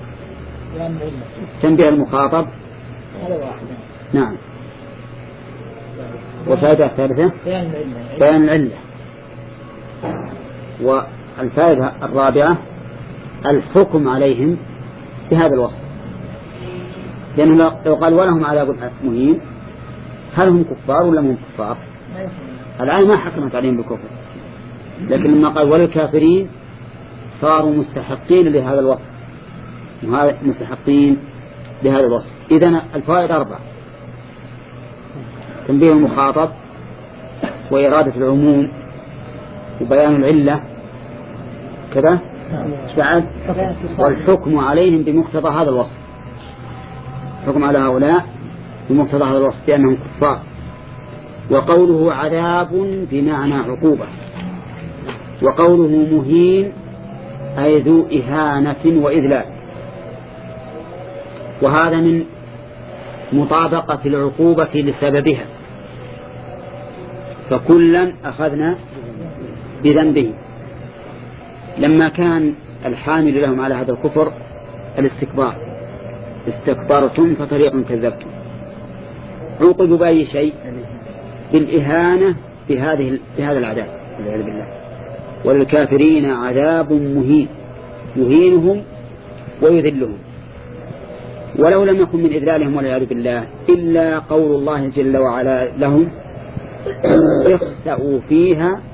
تنبيه المخاطب، نعم. والفائدة الثالثة بيان العلة. والفائدة الرابعة الحكم عليهم بهذا الوصف، لأنه لو قال ولهم عذاب مهين هل هم كفار ولا هم كفار؟ الآية ما حكمت عليهم بالكفر، لكن لما قال وللكافرين صاروا مستحقين لهذا الوصف، مستحقين لهذا الوصف. إذن الفوائد أربع: تنبيه المخاطب، وإرادة العموم، وبيان العلة كذا، بعد والحكم عليهم بمقتضى هذا الوصف، حكم على هؤلاء بمقتضى هذا الوصف بأنهم كفار. وقوله عذاب بمعنى عقوبة، وقوله مهين أي ذو إهانة وإذلال، وهذا من مطابقة العقوبة لسببها، فكلا أخذنا بذنبه. لما كان الحامل لهم على هذا الكفر الاستكبار، استكبرتم ففريق كذبتم، عوقبوا بأي شيء؟ بالإهانة بهذه بهذا العذاب والعياذ بالله. وللكافرين عذاب مهين يهينهم ويذلهم. ولو لم يكن من إذلالهم والعياذ بالله إلا قول الله جل وعلا لهم اخسأوا فيها